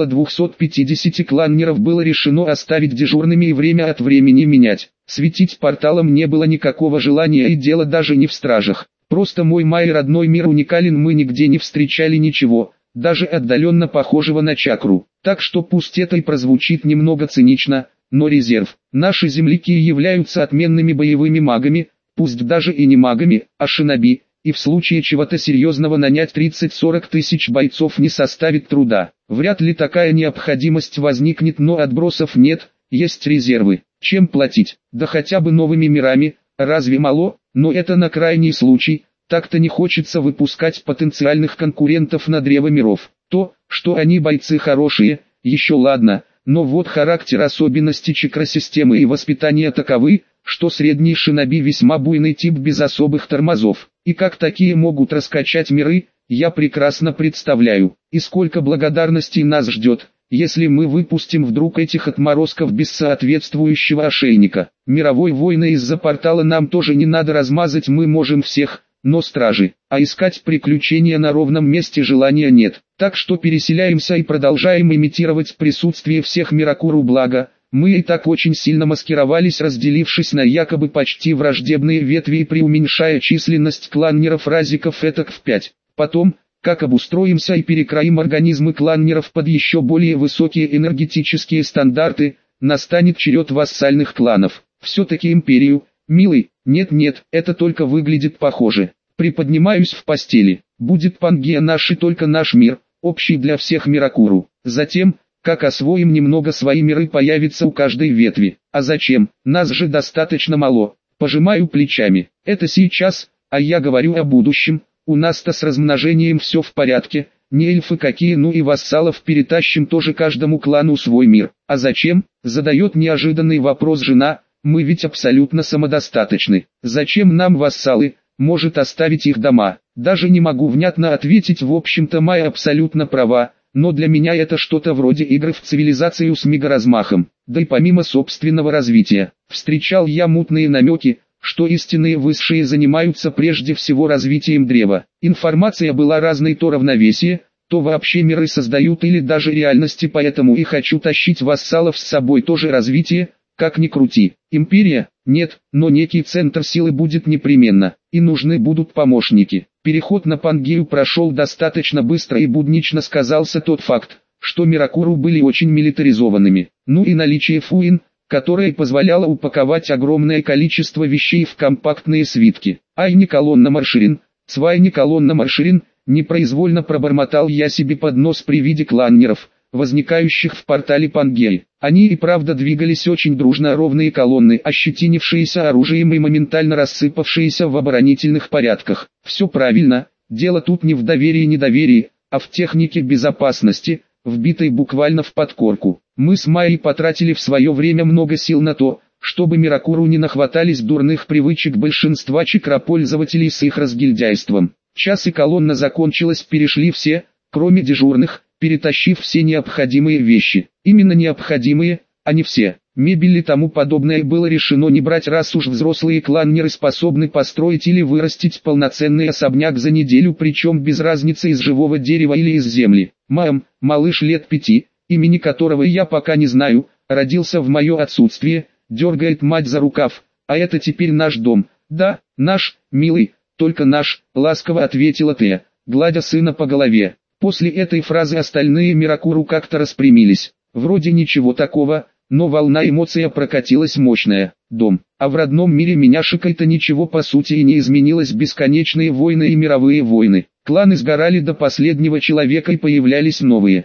250 кланнеров было решено оставить дежурными и время от времени менять. Светить порталом не было никакого желания, и дело даже не в стражах. Просто мой родной мир уникален, мы нигде не встречали ничего, даже отдаленно похожего на чакру. Так что пусть это и прозвучит немного цинично, но резерв. Наши земляки являются отменными боевыми магами, пусть даже и не магами, а шиноби, и в случае чего-то серьезного нанять 30-40 тысяч бойцов не составит труда. Вряд ли такая необходимость возникнет, но отбросов нет, есть резервы. Чем платить? Да хотя бы новыми мирами, разве мало? Но это на крайний случай, так-то не хочется выпускать потенциальных конкурентов на древо миров. То, что они бойцы хорошие, еще ладно. Но вот характер, особенности чакросистемы и воспитания таковы, что средний шиноби весьма буйный тип без особых тормозов. И как такие могут раскачать миры, я прекрасно представляю. И сколько благодарностей нас ждет, если мы выпустим вдруг этих отморозков без соответствующего ошейника. Мировой войны из-за портала нам тоже не надо размазать, мы можем всех, но стражи, а искать приключения на ровном месте желания нет. Так что переселяемся и продолжаем имитировать присутствие всех Миракуру, благо, мы и так очень сильно маскировались, разделившись на якобы почти враждебные ветви и преуменьшая численность кланнеров разиков этак в 5. Потом, как обустроимся и перекроим организмы кланнеров под еще более высокие энергетические стандарты, настанет черед вассальных кланов. Все-таки империю, милый, нет, это только выглядит похоже. Приподнимаюсь в постели. Будет Пангея наш и только наш мир, общий для всех Миракуру. Затем, как освоим немного свои миры, появится у каждой ветви. А зачем? Нас же достаточно мало. Пожимаю плечами. Это сейчас, а я говорю о будущем. У нас-то с размножением все в порядке. Не эльфы какие, ну и вассалов перетащим тоже каждому клану свой мир. А зачем? Задает неожиданный вопрос жена. Мы ведь абсолютно самодостаточны. Зачем нам вассалы? Может оставить их дома? Даже не могу внятно ответить, в общем-то Майя абсолютно права, но для меня это что-то вроде игры в цивилизацию с мегаразмахом. Да и помимо собственного развития, встречал я мутные намеки, что истинные высшие занимаются прежде всего развитием древа. Информация была разной, то равновесие, то вообще миры создают или даже реальности, поэтому и хочу тащить вассалов с собой, тоже развитие. Как ни крути, империя, нет, но некий центр силы будет непременно, и нужны будут помощники. Переход на Пангею прошел достаточно быстро, и буднично сказался тот факт, что Миракуру были очень милитаризованными. Ну и наличие фуин, которое позволяло упаковать огромное количество вещей в компактные свитки. Ай, не колонна марширин, цвай не колонна марширин, непроизвольно пробормотал я себе под нос при виде кланнеров, возникающих в портале Пангеи. Они и правда двигались очень дружно, ровные колонны, ощетинившиеся оружием и моментально рассыпавшиеся в оборонительных порядках. Все правильно, дело тут не в доверии и недоверии, а в технике безопасности, вбитой буквально в подкорку. Мы с Майей потратили в свое время много сил на то, чтобы Миракуру не нахватались дурных привычек большинства чакропользователей с их разгильдяйством. Час и колонна закончилась, перешли все, кроме дежурных, перетащив все необходимые вещи. Именно необходимые, а не все. Мебель и тому подобное было решено не брать, раз уж взрослые кланнеры способны построить или вырастить полноценный особняк за неделю, причем без разницы из живого дерева или из земли. Малыш лет 5, имени которого я пока не знаю, родился в мое отсутствие, дергает мать за рукав, а это теперь наш дом. Да, наш, милый, только наш, ласково ответила Тея, гладя сына по голове. После этой фразы остальные Миракуру как-то распрямились. Вроде ничего такого, но волна эмоций прокатилась мощная. Дом. А в родном мире меняшек-то ничего по сути и не изменилось. Бесконечные войны и мировые войны. Кланы сгорали до последнего человека и появлялись новые.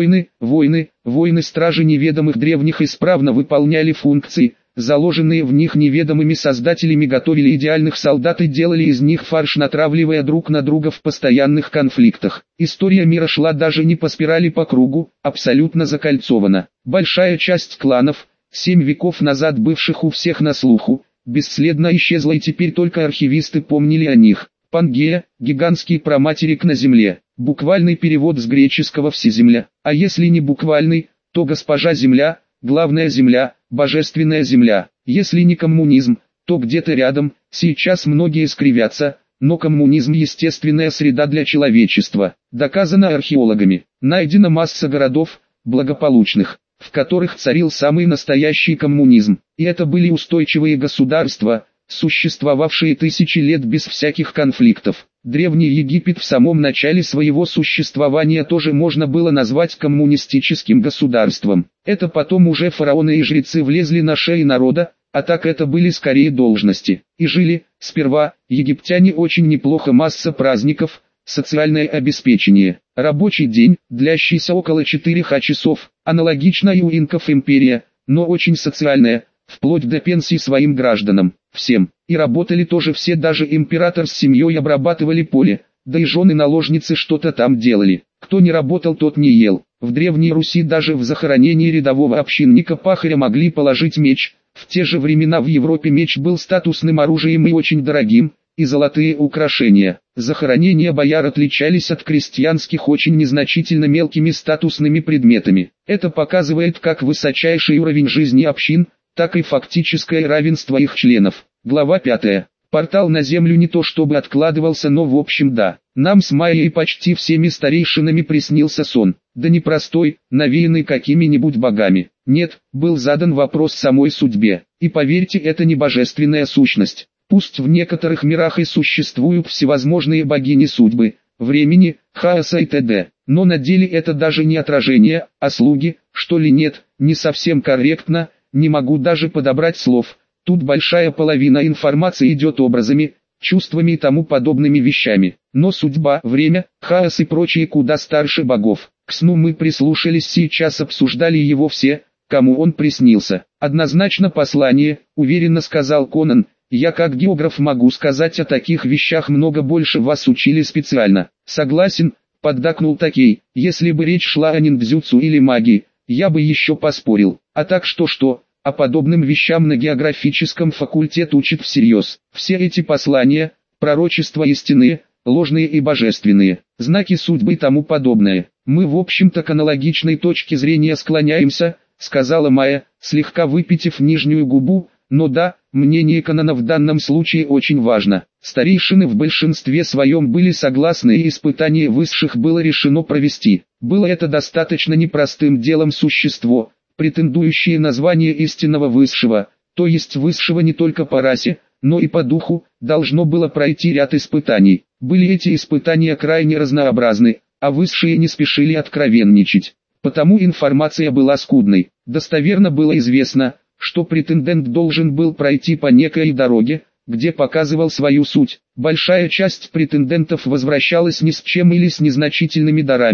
Войны стражи неведомых древних исправно выполняли функции, заложенные в них неведомыми создателями, готовили идеальных солдат и делали из них фарш, натравливая друг на друга в постоянных конфликтах. История мира шла даже не по спирали, по кругу, абсолютно закольцована. Большая часть кланов, 7 веков назад бывших у всех на слуху, бесследно исчезла, и теперь только архивисты помнили о них. Пангея – гигантский проматерик на земле. Буквальный перевод с греческого «всеземля». А если не буквальный, то госпожа Земля, главная Земля, божественная Земля. Если не коммунизм, то где-то рядом. Сейчас многие скривятся, но коммунизм – естественная среда для человечества. Доказано археологами. Найдена масса городов, благополучных, в которых царил самый настоящий коммунизм. И это были устойчивые государства, существовавшие тысячи лет без всяких конфликтов. Древний Египет в самом начале своего существования тоже можно было назвать коммунистическим государством. Это потом уже фараоны и жрецы влезли на шеи народа, а так это были скорее должности. И жили, сперва, египтяне очень неплохо, масса праздников, социальное обеспечение. Рабочий день, длящийся около 4 часов, аналогично и у инков империя, но очень социальная, вплоть до пенсий своим гражданам, всем. И работали тоже все, даже император с семьей обрабатывали поле, да и жены наложницы что-то там делали. Кто не работал, тот не ел. В Древней Руси даже в захоронении рядового общинника-пахаря могли положить меч. В те же времена в Европе меч был статусным оружием и очень дорогим, и золотые украшения. Захоронения бояр отличались от крестьянских очень незначительно мелкими статусными предметами. Это показывает как высочайший уровень жизни общин, так и фактическое равенство их членов. Глава 5. Портал на землю не то чтобы откладывался, но в общем да. Нам с Майей и почти всеми старейшинами приснился сон. Да не простой, навеянный какими-нибудь богами. Нет, был задан вопрос самой судьбе. И поверьте, это не божественная сущность. Пусть в некоторых мирах и существуют всевозможные богини судьбы, времени, хаоса и т.д. Но на деле это даже не отражение, а слуги, что ли. Нет, не совсем корректно, не могу даже подобрать слов. Тут большая половина информации идет образами, чувствами и тому подобными вещами. Но судьба, время, хаос и прочие куда старше богов. К сну мы прислушались, сейчас обсуждали его все, кому он приснился. Однозначно послание, уверенно сказал Конан. Я как географ могу сказать о таких вещах много больше, вас учили специально. Согласен, поддакнул Такей. Если бы речь шла о ниндзюцу или магии, я бы еще поспорил. А так что, а подобным вещам на географическом факультет учат всерьез. Все эти послания, пророчества истинные, ложные и божественные, знаки судьбы и тому подобное. Мы в общем-то к аналогичной точке зрения склоняемся, сказала Майя, слегка выпитив нижнюю губу, но да, мнение Конана в данном случае очень важно. Старейшины в большинстве своем были согласны, и испытание высших было решено провести. Было это достаточно непростым делом. Существо, претендующее на звание истинного высшего, то есть высшего не только по расе, но и по духу, должно было пройти ряд испытаний. Были эти испытания крайне разнообразны, а высшие не спешили откровенничать. Потому информация была скудной. Достоверно было известно, что претендент должен был пройти по некой дороге, где показывал свою суть. Большая часть претендентов возвращалась ни с чем или с незначительными дарами,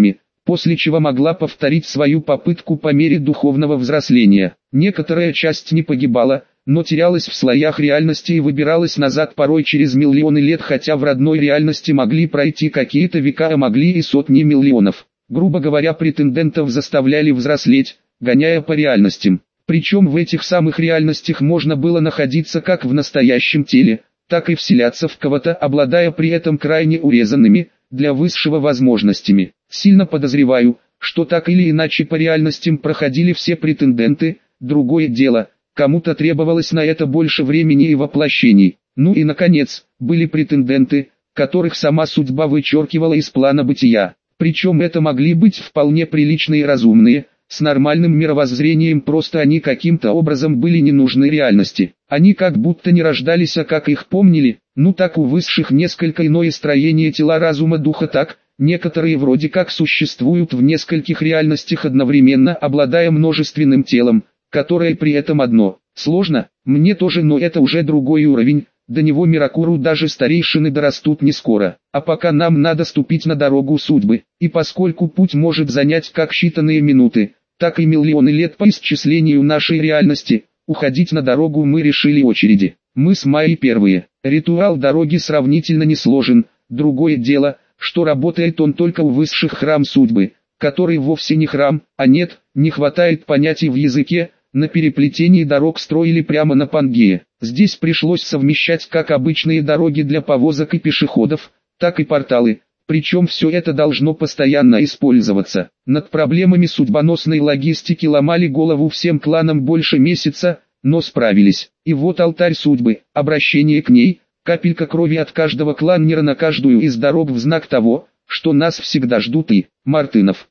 после чего могла повторить свою попытку по мере духовного взросления. Некоторая часть не погибала, но терялась в слоях реальности и выбиралась назад порой через миллионы лет, хотя в родной реальности могли пройти какие-то века, а могли и сотни миллионов. Грубо говоря, претендентов заставляли взрослеть, гоняя по реальностям. Причем в этих самых реальностях можно было находиться как в настоящем теле, так и вселяться в кого-то, обладая при этом крайне урезанными, для высшего возможностями. Сильно подозреваю, что так или иначе по реальностям проходили все претенденты, другое дело, кому-то требовалось на это больше времени и воплощений. Ну и наконец, были претенденты, которых сама судьба вычеркивала из плана бытия. Причем это могли быть вполне приличные и разумные, с нормальным мировоззрением, просто они каким-то образом были не нужны реальности. Они как будто не рождались, а как их помнили. Ну так у высших несколько иное строение тела, разума, духа, так, некоторые вроде как существуют в нескольких реальностях одновременно, обладая множественным телом, которое при этом одно. Сложно, мне тоже, но это уже другой уровень. До него Миракуру даже старейшины дорастут не скоро, а пока нам надо ступить на дорогу судьбы, и поскольку путь может занять как считанные минуты, так и миллионы лет по исчислению нашей реальности, уходить на дорогу мы решили очереди. Мы с Майей первые. Ритуал дороги сравнительно несложен, другое дело, что работает он только у высших храм судьбы, который вовсе не храм, а нет, не хватает понятий в языке. На переплетении дорог строили прямо на Пангее. Здесь пришлось совмещать как обычные дороги для повозок и пешеходов, так и порталы, причем все это должно постоянно использоваться. Над проблемами судьбоносной логистики ломали голову всем кланам больше месяца, но справились. И вот алтарь судьбы, обращение к ней, капелька крови от каждого кланнера на каждую из дорог в знак того, что нас всегда ждут. И Мартынов,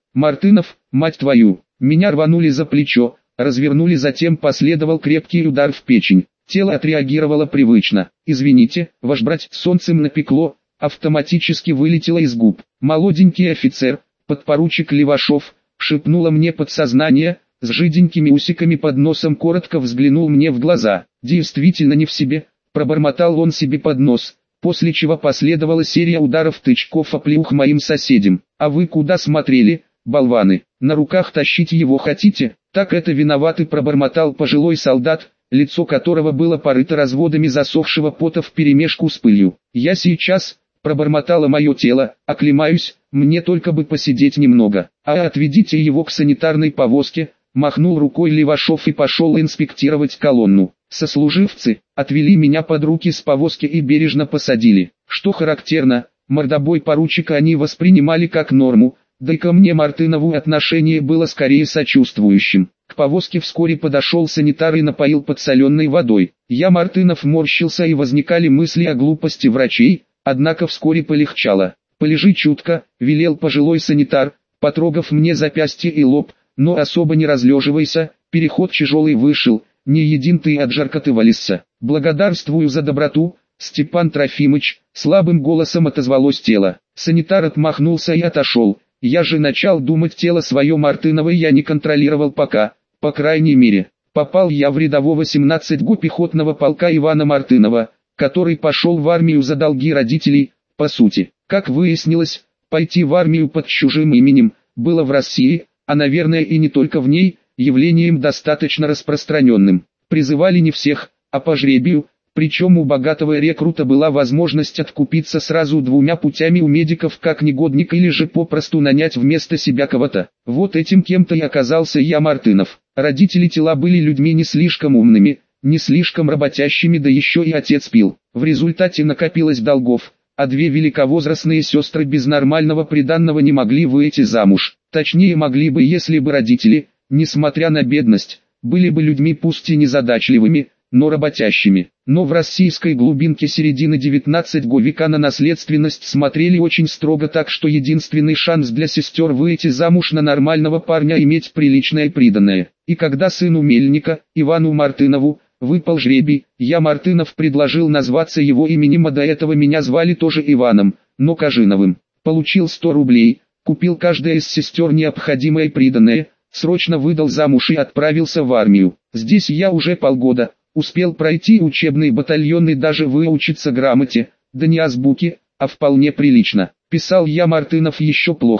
мать твою, меня рванули за плечо. Развернули, затем последовал крепкий удар в печень. Тело отреагировало привычно. «Извините, ваш брать солнцем напекло», автоматически вылетело из губ. Молоденький офицер, подпоручик Левашов, шепнуло мне подсознание, с жиденькими усиками под носом коротко взглянул мне в глаза. «Действительно не в себе», пробормотал он себе под нос, после чего последовала серия ударов тычков оплеух моим соседям. «А вы куда смотрели, болваны? На руках тащить его хотите?» «Так это виноваты», пробормотал пожилой солдат, лицо которого было порыто разводами засохшего пота вперемешку с пылью. «Я сейчас», пробормотало мое тело, «оклемаюсь, мне только бы посидеть немного». «А отведите его к санитарной повозке», махнул рукой Левашов и пошел инспектировать колонну. Сослуживцы отвели меня под руки с повозки и бережно посадили. Что характерно, мордобой поручика они воспринимали как норму, да и ко мне Мартынову отношение было скорее сочувствующим. К повозке вскоре подошел санитар и напоил подсоленной водой. Я, Мартынов, морщился и возникали мысли о глупости врачей, однако вскоре полегчало. «Полежи чутко», велел пожилой санитар, потрогав мне запястье и лоб, «но особо не разлеживайся, переход тяжелый вышел, не един ты от жаркоты валишься». «Благодарствую за доброту, Степан Трофимыч», слабым голосом отозвалось тело. Санитар отмахнулся и отошел. Я же начал думать, тело свое Мартынова я не контролировал пока, по крайней мере. Попал я в рядового 17-го пехотного полка Ивана Мартынова, который пошел в армию за долги родителей, по сути. Как выяснилось, пойти в армию под чужим именем, было в России, а наверное и не только в ней, явлением достаточно распространенным. Призывали не всех, а по жребию. Причем у богатого рекрута была возможность откупиться сразу двумя путями: у медиков как негодник или же попросту нанять вместо себя кого-то. Вот этим кем-то и оказался я, Мартынов. Родители тела были людьми не слишком умными, не слишком работящими, да еще и отец пил. В результате накопилось долгов, а две великовозрастные сестры без нормального приданного не могли выйти замуж. Точнее могли бы, если бы родители, несмотря на бедность, были бы людьми пусть и незадачливыми, но работящими. Но в российской глубинке середины 19 века на наследственность смотрели очень строго, так что единственный шанс для сестер выйти замуж на нормального парня — иметь приличное приданое. И когда сыну мельника, Ивану Мартынову, выпал жребий, я, Мартынов, предложил назваться его именем, а до этого меня звали тоже Иваном, но Кожиновым. Получил 100 рублей, купил каждая из сестер необходимое приданое, срочно выдал замуж и отправился в армию. Здесь я уже полгода. Успел пройти учебный батальон и даже выучиться грамоте, да не азбуке, а вполне прилично. Писал я, Мартынов, еще плохо,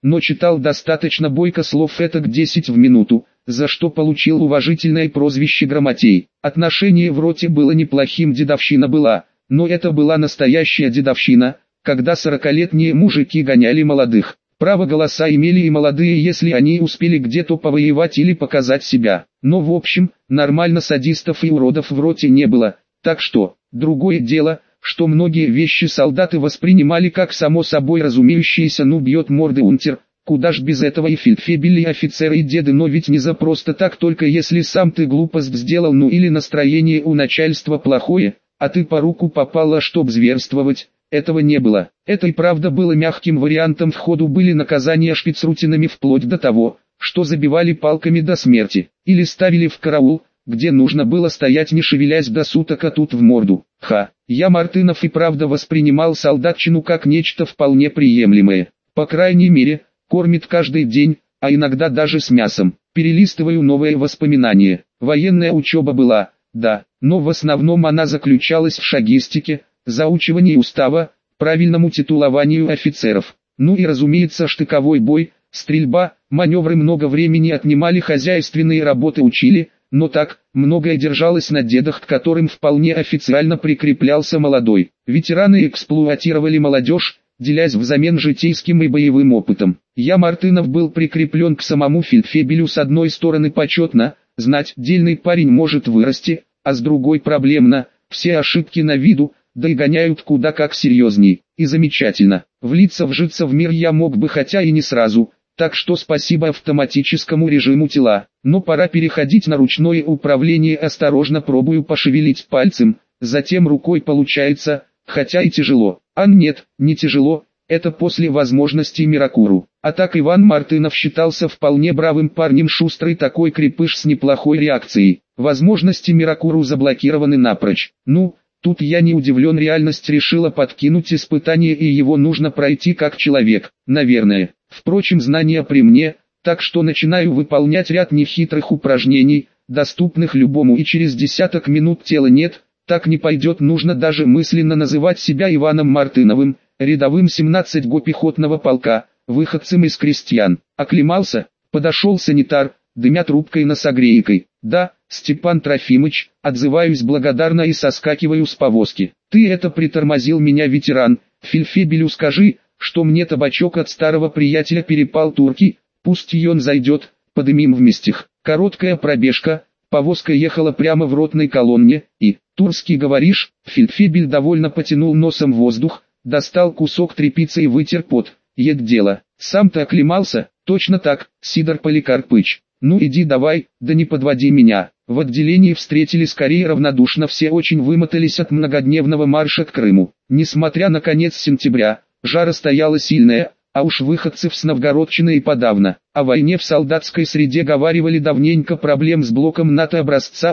но читал достаточно бойко слов этак 10 в минуту, за что получил уважительное прозвище Грамотей. Отношение в роте было неплохим, дедовщина была, но это была настоящая дедовщина, когда 40-летние мужики гоняли молодых. Право голоса имели и молодые, если они успели где-то повоевать или показать себя. Но в общем, нормально садистов и уродов в роте не было, так что, другое дело, что многие вещи солдаты воспринимали как само собой разумеющиеся, ну бьет морды унтер, куда ж без этого и фельдфебели, и офицеры, и деды, но ведь не за просто так, только если сам ты глупость сделал, ну или настроение у начальства плохое, а ты по руку попала, чтоб зверствовать. Этого не было. Это и правда было мягким вариантом. В ходу были наказания шпицрутинами вплоть до того, что забивали палками до смерти, или ставили в караул, где нужно было стоять не шевелясь до суток, а тут в морду. Я Мартынов и правда воспринимал солдатчину как нечто вполне приемлемое. По крайней мере, кормит каждый день, а иногда даже с мясом. Перелистываю новые воспоминания. Военная учеба была, да, но в основном она заключалась в шагистике, заучивании устава, правильному титулованию офицеров. Ну и разумеется штыковой бой, стрельба, маневры много времени отнимали, хозяйственные работы учили, но так, многое держалось на дедах, к которым вполне официально прикреплялся молодой. Ветераны эксплуатировали молодежь, делясь взамен житейским и боевым опытом. Я, Мартынов, был прикреплен к самому фельдфебелю с одной стороны почетно, знать, дельный парень может вырасти, а с другой проблемно, все ошибки на виду, да и гоняют куда как серьезней. И замечательно, вжиться в мир я мог бы, хотя и не сразу, так что спасибо автоматическому режиму тела. Но пора переходить на ручное управление, осторожно пробую пошевелить пальцем, затем рукой получается, хотя и тяжело. А нет, не тяжело, это после возможностей Миракуру. А так Иван Мартынов считался вполне бравым парнем, шустрый такой крепыш с неплохой реакцией. Возможности Миракуру заблокированы напрочь. Ну, тут я не удивлен, реальность решила подкинуть испытание, и его нужно пройти как человек, наверное. Впрочем, знания при мне, так что начинаю выполнять ряд нехитрых упражнений, доступных любому, и через десяток минут тела нет, так не пойдет, нужно даже мысленно называть себя Иваном Мартыновым, рядовым 17-го пехотного полка, выходцем из крестьян. Оклемался, подошел санитар, дымя трубкой носогрейкой. Да, Степан Трофимыч, отзываюсь благодарно и соскакиваю с повозки. Ты это притормозил меня, ветеран, фельдфебелю скажи, что мне табачок от старого приятеля перепал, турки, пусть и он зайдет, подымим вместе. Короткая пробежка, повозка ехала прямо в ротной колонне, и, турский говоришь, фельдфебель довольно потянул носом воздух, достал кусок тряпицы и вытер пот. Ед дело, сам-то оклемался, точно так, Сидор Поликарпыч. Ну иди давай, да не подводи меня. В отделении встретили скорее равнодушно, все очень вымотались от многодневного марша к Крыму. Несмотря на конец сентября, жара стояла сильная, а уж выходцев с Новгородчины и подавно. О войне в солдатской среде говаривали давненько, проблем с блоком НАТО образца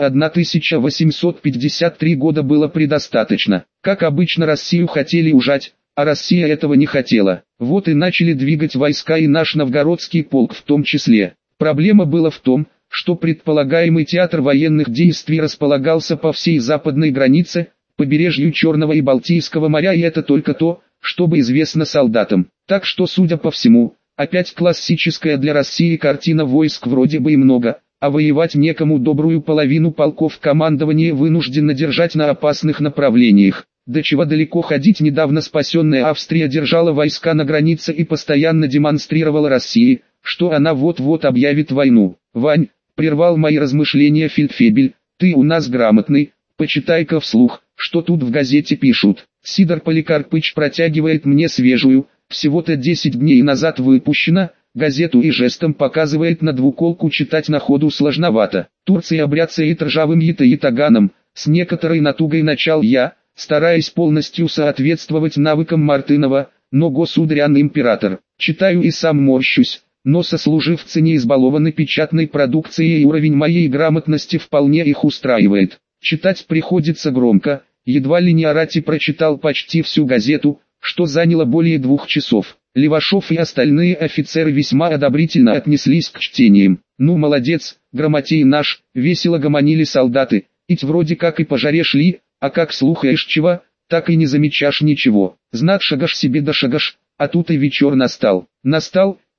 1853 года было предостаточно. Как обычно, Россию хотели ужать, а Россия этого не хотела. Вот и начали двигать войска, и наш новгородский полк в том числе. Проблема была в том, что предполагаемый театр военных действий располагался по всей западной границе, побережью Черного и Балтийского моря, и это только то, что было известно солдатам. Так что, судя по всему, опять классическая для России картина: войск вроде бы и много, а воевать некому, добрую половину полков командование вынуждено держать на опасных направлениях. До чего далеко ходить, недавно спасенная Австрия держала войска на границе и постоянно демонстрировала России, что она вот-вот объявит войну. Вань, прервал мои размышления фельдфебель, ты у нас грамотный, почитай-ка вслух, что тут в газете пишут. Сидор Поликарпыч протягивает мне свежую, всего-то 10 дней назад выпущена, газету и жестом показывает на двуколку, читать на ходу сложновато. Турция обряцает ржавым ятаганом, с некоторой натугой начал я, стараясь полностью соответствовать навыкам Мартынова, но государян император. Читаю и сам морщусь, но сослуживцы не избалованы печатной продукцией, и уровень моей грамотности вполне их устраивает. Читать приходится громко, едва ли не орать, и прочитал почти всю газету, что заняло более 2 часов. Левашов и остальные офицеры весьма одобрительно отнеслись к чтениям. Ну молодец, Грамотей наш, весело гомонили солдаты, ить вроде как и по жаре шли, а как слухаешь чего, так и не замечаешь ничего. Знат, шагаш себе да шагаш, а тут и вечер настал. Настал,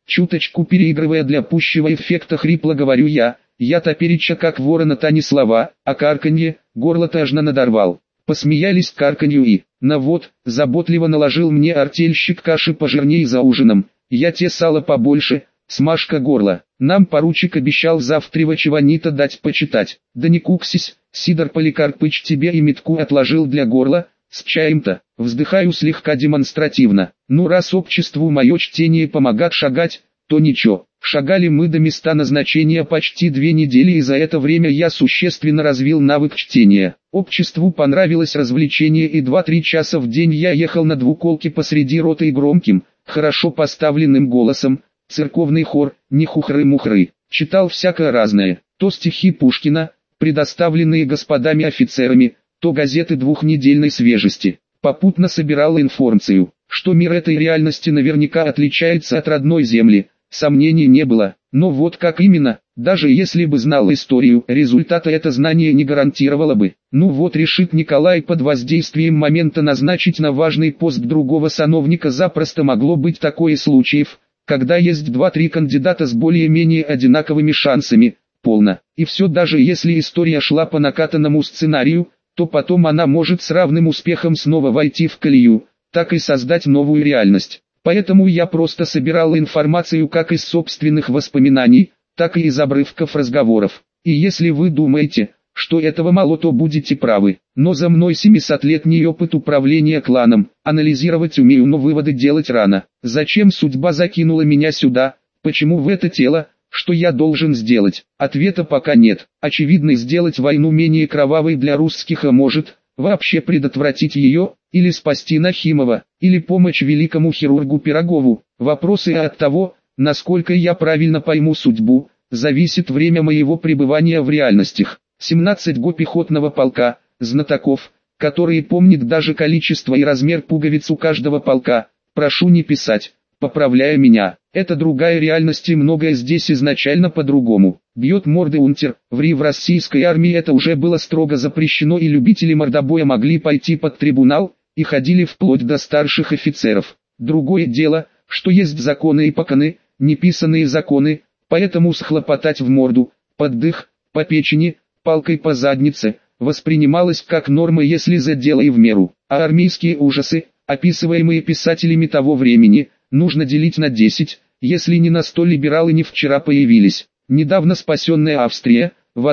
Чуточку переигрывая для пущего эффекта хрипло говорю я топереча как ворона-то не слова, а карканье, горло-то аж надорвал. Посмеялись карканью и, заботливо наложил мне артельщик каши пожирней за ужином, я те сало побольше, смажка горла. Нам поручик обещал завтра чего-нибудь дать почитать. Да не куксись, Сидор Поликарпыч тебе и метку отложил для горла, с чаем-то. Вздыхаю слегка демонстративно. Ну раз обществу мое чтение помогает шагать, то ничего. Шагали мы до места назначения почти 2 недели, и за это время я существенно развил навык чтения. Обществу понравилось развлечение, и 2-3 часа в день я ехал на двуколке посреди роты и громким, хорошо поставленным голосом, церковный хор, не хухры-мухры, читал всякое разное, то стихи Пушкина, предоставленные господами офицерами, то газеты двухнедельной свежести. Попутно собирал информацию, что мир этой реальности наверняка отличается от родной земли, сомнений не было, но вот как именно, даже если бы знал историю, результата это знание не гарантировало бы. Ну вот решит Николай под воздействием момента назначить на важный пост другого сановника, запросто могло быть такое случаев, когда есть 2-3 кандидата с более-менее одинаковыми шансами, полно. И все, даже если история шла по накатанному сценарию, то потом она может с равным успехом снова войти в колею, так и создать новую реальность. Поэтому я просто собирал информацию как из собственных воспоминаний, так и из обрывков разговоров. И если вы думаете, что этого мало, то будете правы. Но за мной 700-летний опыт управления кланом, анализировать умею, но выводы делать рано. Зачем судьба закинула меня сюда, почему в это тело, что я должен сделать? Ответа пока нет. Очевидно, сделать войну менее кровавой для русских, а может, вообще предотвратить ее, или спасти Нахимова, или помочь великому хирургу Пирогову. Вопросы от того, насколько я правильно пойму судьбу, зависит время моего пребывания в реальностях. 17 го пехотного полка, знатоков, которые помнят даже количество и размер пуговиц у каждого полка, прошу не писать, поправляя меня. Это другая реальность, и многое здесь изначально по-другому. Бьет морды унтер, ври, в российской армии это уже было строго запрещено, и любители мордобоя могли пойти под трибунал, и ходили вплоть до старших офицеров. Другое дело, что есть законы и поканы, неписанные законы, поэтому схлопотать в морду, под дых, по печени, палкой по заднице, воспринималось как норма, если за дело и в меру. А армейские ужасы, описываемые писателями того времени, нужно делить на 10, если не на 100. Либералы не вчера появились. Недавно спасенная Австрия, в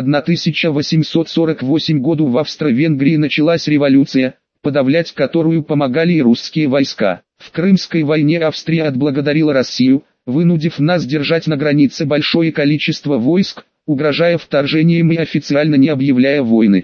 1848 году в Австро-Венгрии началась революция, подавлять которую помогали и русские войска. В Крымской войне Австрия отблагодарила Россию, вынудив нас держать на границе большое количество войск, угрожая вторжением и официально не объявляя войны.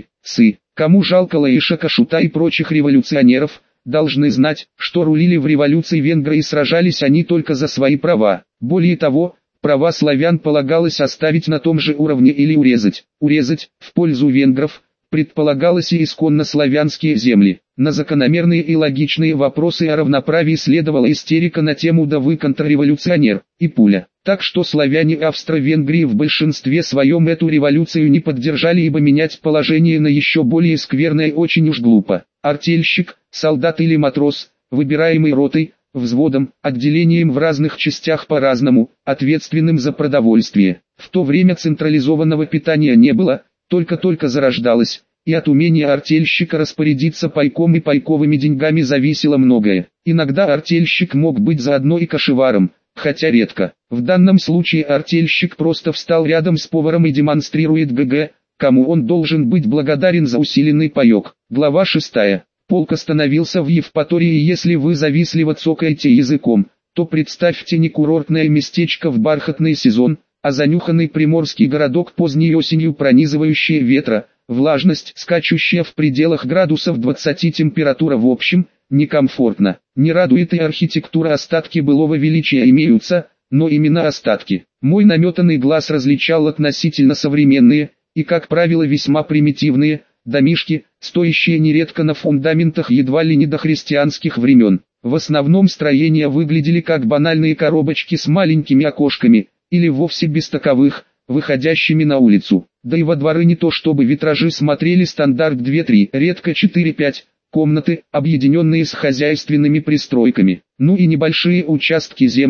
Кому жалко Лаиша Кашута и прочих революционеров, должны знать, что рулили в революции венгры, и сражались они только за свои права. Более того, права славян полагалось оставить на том же уровне или урезать. Урезать, в пользу венгров, предполагалось и исконно славянские земли. На закономерные и логичные вопросы о равноправии следовала истерика на тему «Да вы контрреволюционер» и пуля. Так что славяне Австро-Венгрии в большинстве своем эту революцию не поддержали, ибо менять положение на еще более скверное очень уж глупо. Артельщик, солдат или матрос, выбираемый ротой, взводом, отделением в разных частях по-разному, ответственным за продовольствие. В то время централизованного питания не было, только-только зарождалось, и от умения артельщика распорядиться пайком и пайковыми деньгами зависело многое. Иногда артельщик мог быть заодно и кошеваром, хотя редко. В данном случае артельщик просто встал рядом с поваром и демонстрирует ГГ, кому он должен быть благодарен за усиленный паёк. Глава 6. Полк остановился в Евпатории, и если вы завистливо цокаете языком, то представьте не курортное местечко в бархатный сезон, а занюханный приморский городок поздней осенью, пронизывающие ветра, влажность, скачущая в пределах градусов 20, температура в общем, некомфортно. Не радует и архитектура, остатки былого величия имеются, но именно остатки. Мой наметанный глаз различал относительно современные, и как правило весьма примитивные, домишки, стоящие нередко на фундаментах едва ли не дохристианских времен. В основном строения выглядели как банальные коробочки с маленькими окошками, или вовсе без таковых, выходящими на улицу. Да и во дворы не то чтобы витражи смотрели стандарт 2-3, редко 4-5 комнаты, объединенные с хозяйственными пристройками. Ну и небольшие участки земли,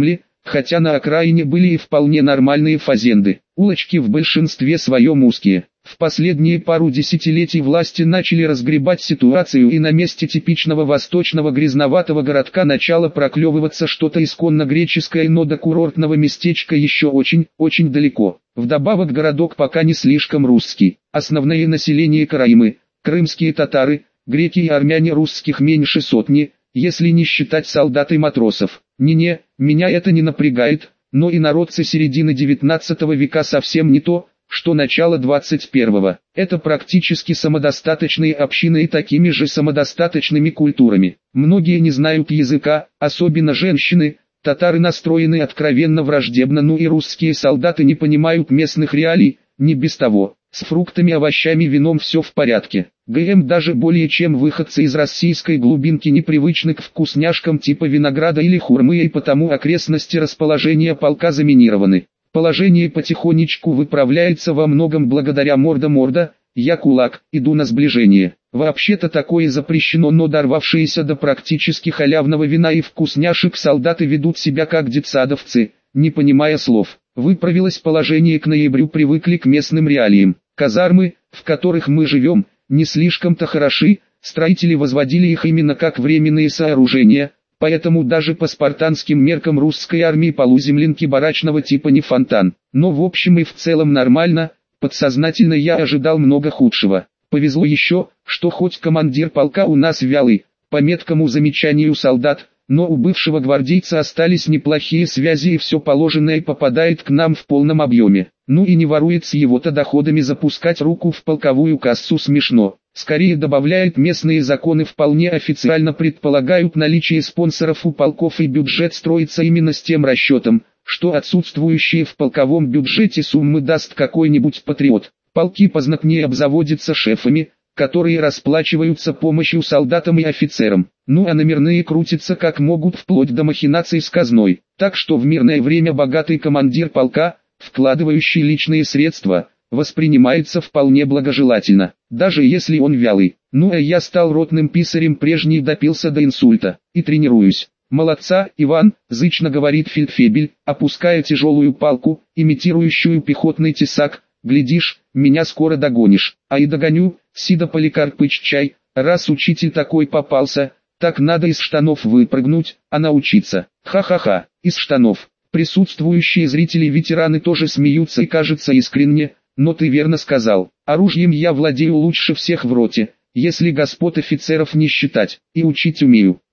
хотя на окраине были и вполне нормальные фазенды. Улочки в большинстве своем узкие. В последние пару десятилетий власти начали разгребать ситуацию, и на месте типичного восточного грязноватого городка начало проклевываться что-то исконно греческое, но до курортного местечка еще очень далеко. Вдобавок городок пока не слишком русский. Основное население Караимы, крымские татары, греки и армяне, русских меньше сотни, если не считать солдат и матросов. Меня это не напрягает, но и народцы середины 19 века совсем не то, что начало 21-го. Это практически самодостаточные общины и такими же самодостаточными культурами. Многие не знают языка, особенно женщины. Татары настроены откровенно враждебно, ну и русские солдаты не понимают местных реалий, не без того. С фруктами, овощами, вином все в порядке. ГМ даже более чем выходцы из российской глубинки непривычны к вкусняшкам типа винограда или хурмы, и потому окрестности расположения полка заминированы. Положение потихонечку выправляется во многом благодаря морда, я кулак, иду на сближение. Вообще-то такое запрещено, но дорвавшиеся до практически халявного вина и вкусняшек солдаты ведут себя как детсадовцы, не понимая слов. Выправилось положение к ноябрю, привыкли к местным реалиям. Казармы, в которых мы живем, не слишком-то хороши, строители возводили их именно как временные сооружения, поэтому даже по спартанским меркам русской армии полуземлинки барачного типа не фонтан. Но в общем и в целом нормально, подсознательно я ожидал много худшего. Повезло еще, что хоть командир полка у нас вялый, по меткому замечанию солдат, но у бывшего гвардейца остались неплохие связи, и все положенное попадает к нам в полном объеме. Ну и не ворует с его-то доходами, запускать руку в полковую кассу смешно. Скорее добавляет местные законы, вполне официально предполагают наличие спонсоров у полков, и бюджет строится именно с тем расчетом, что отсутствующие в полковом бюджете суммы даст какой-нибудь патриот. Полки познатнее обзаводятся шефами, которые расплачиваются помощью солдатам и офицерам. Ну а номерные крутятся как могут, вплоть до махинаций с казной. Так что в мирное время богатый командир полка, вкладывающий личные средства, воспринимается вполне благожелательно, даже если он вялый. Ну а я стал ротным писарем, прежний допился до инсульта, и тренируюсь. «Молодца, Иван», — зычно говорит фельдфебель, опуская тяжелую палку, имитирующую пехотный тесак. «Глядишь, меня скоро догонишь». А и догоню, Сида Поликарпыч чай, раз учитель такой попался, так надо из штанов выпрыгнуть, а научиться. Ха-ха-ха, из штанов. Присутствующие зрители-ветераны тоже смеются и, кажется, искренне, но ты верно сказал. Оружием я владею лучше всех в роте, если господ офицеров не считать, и учить умею.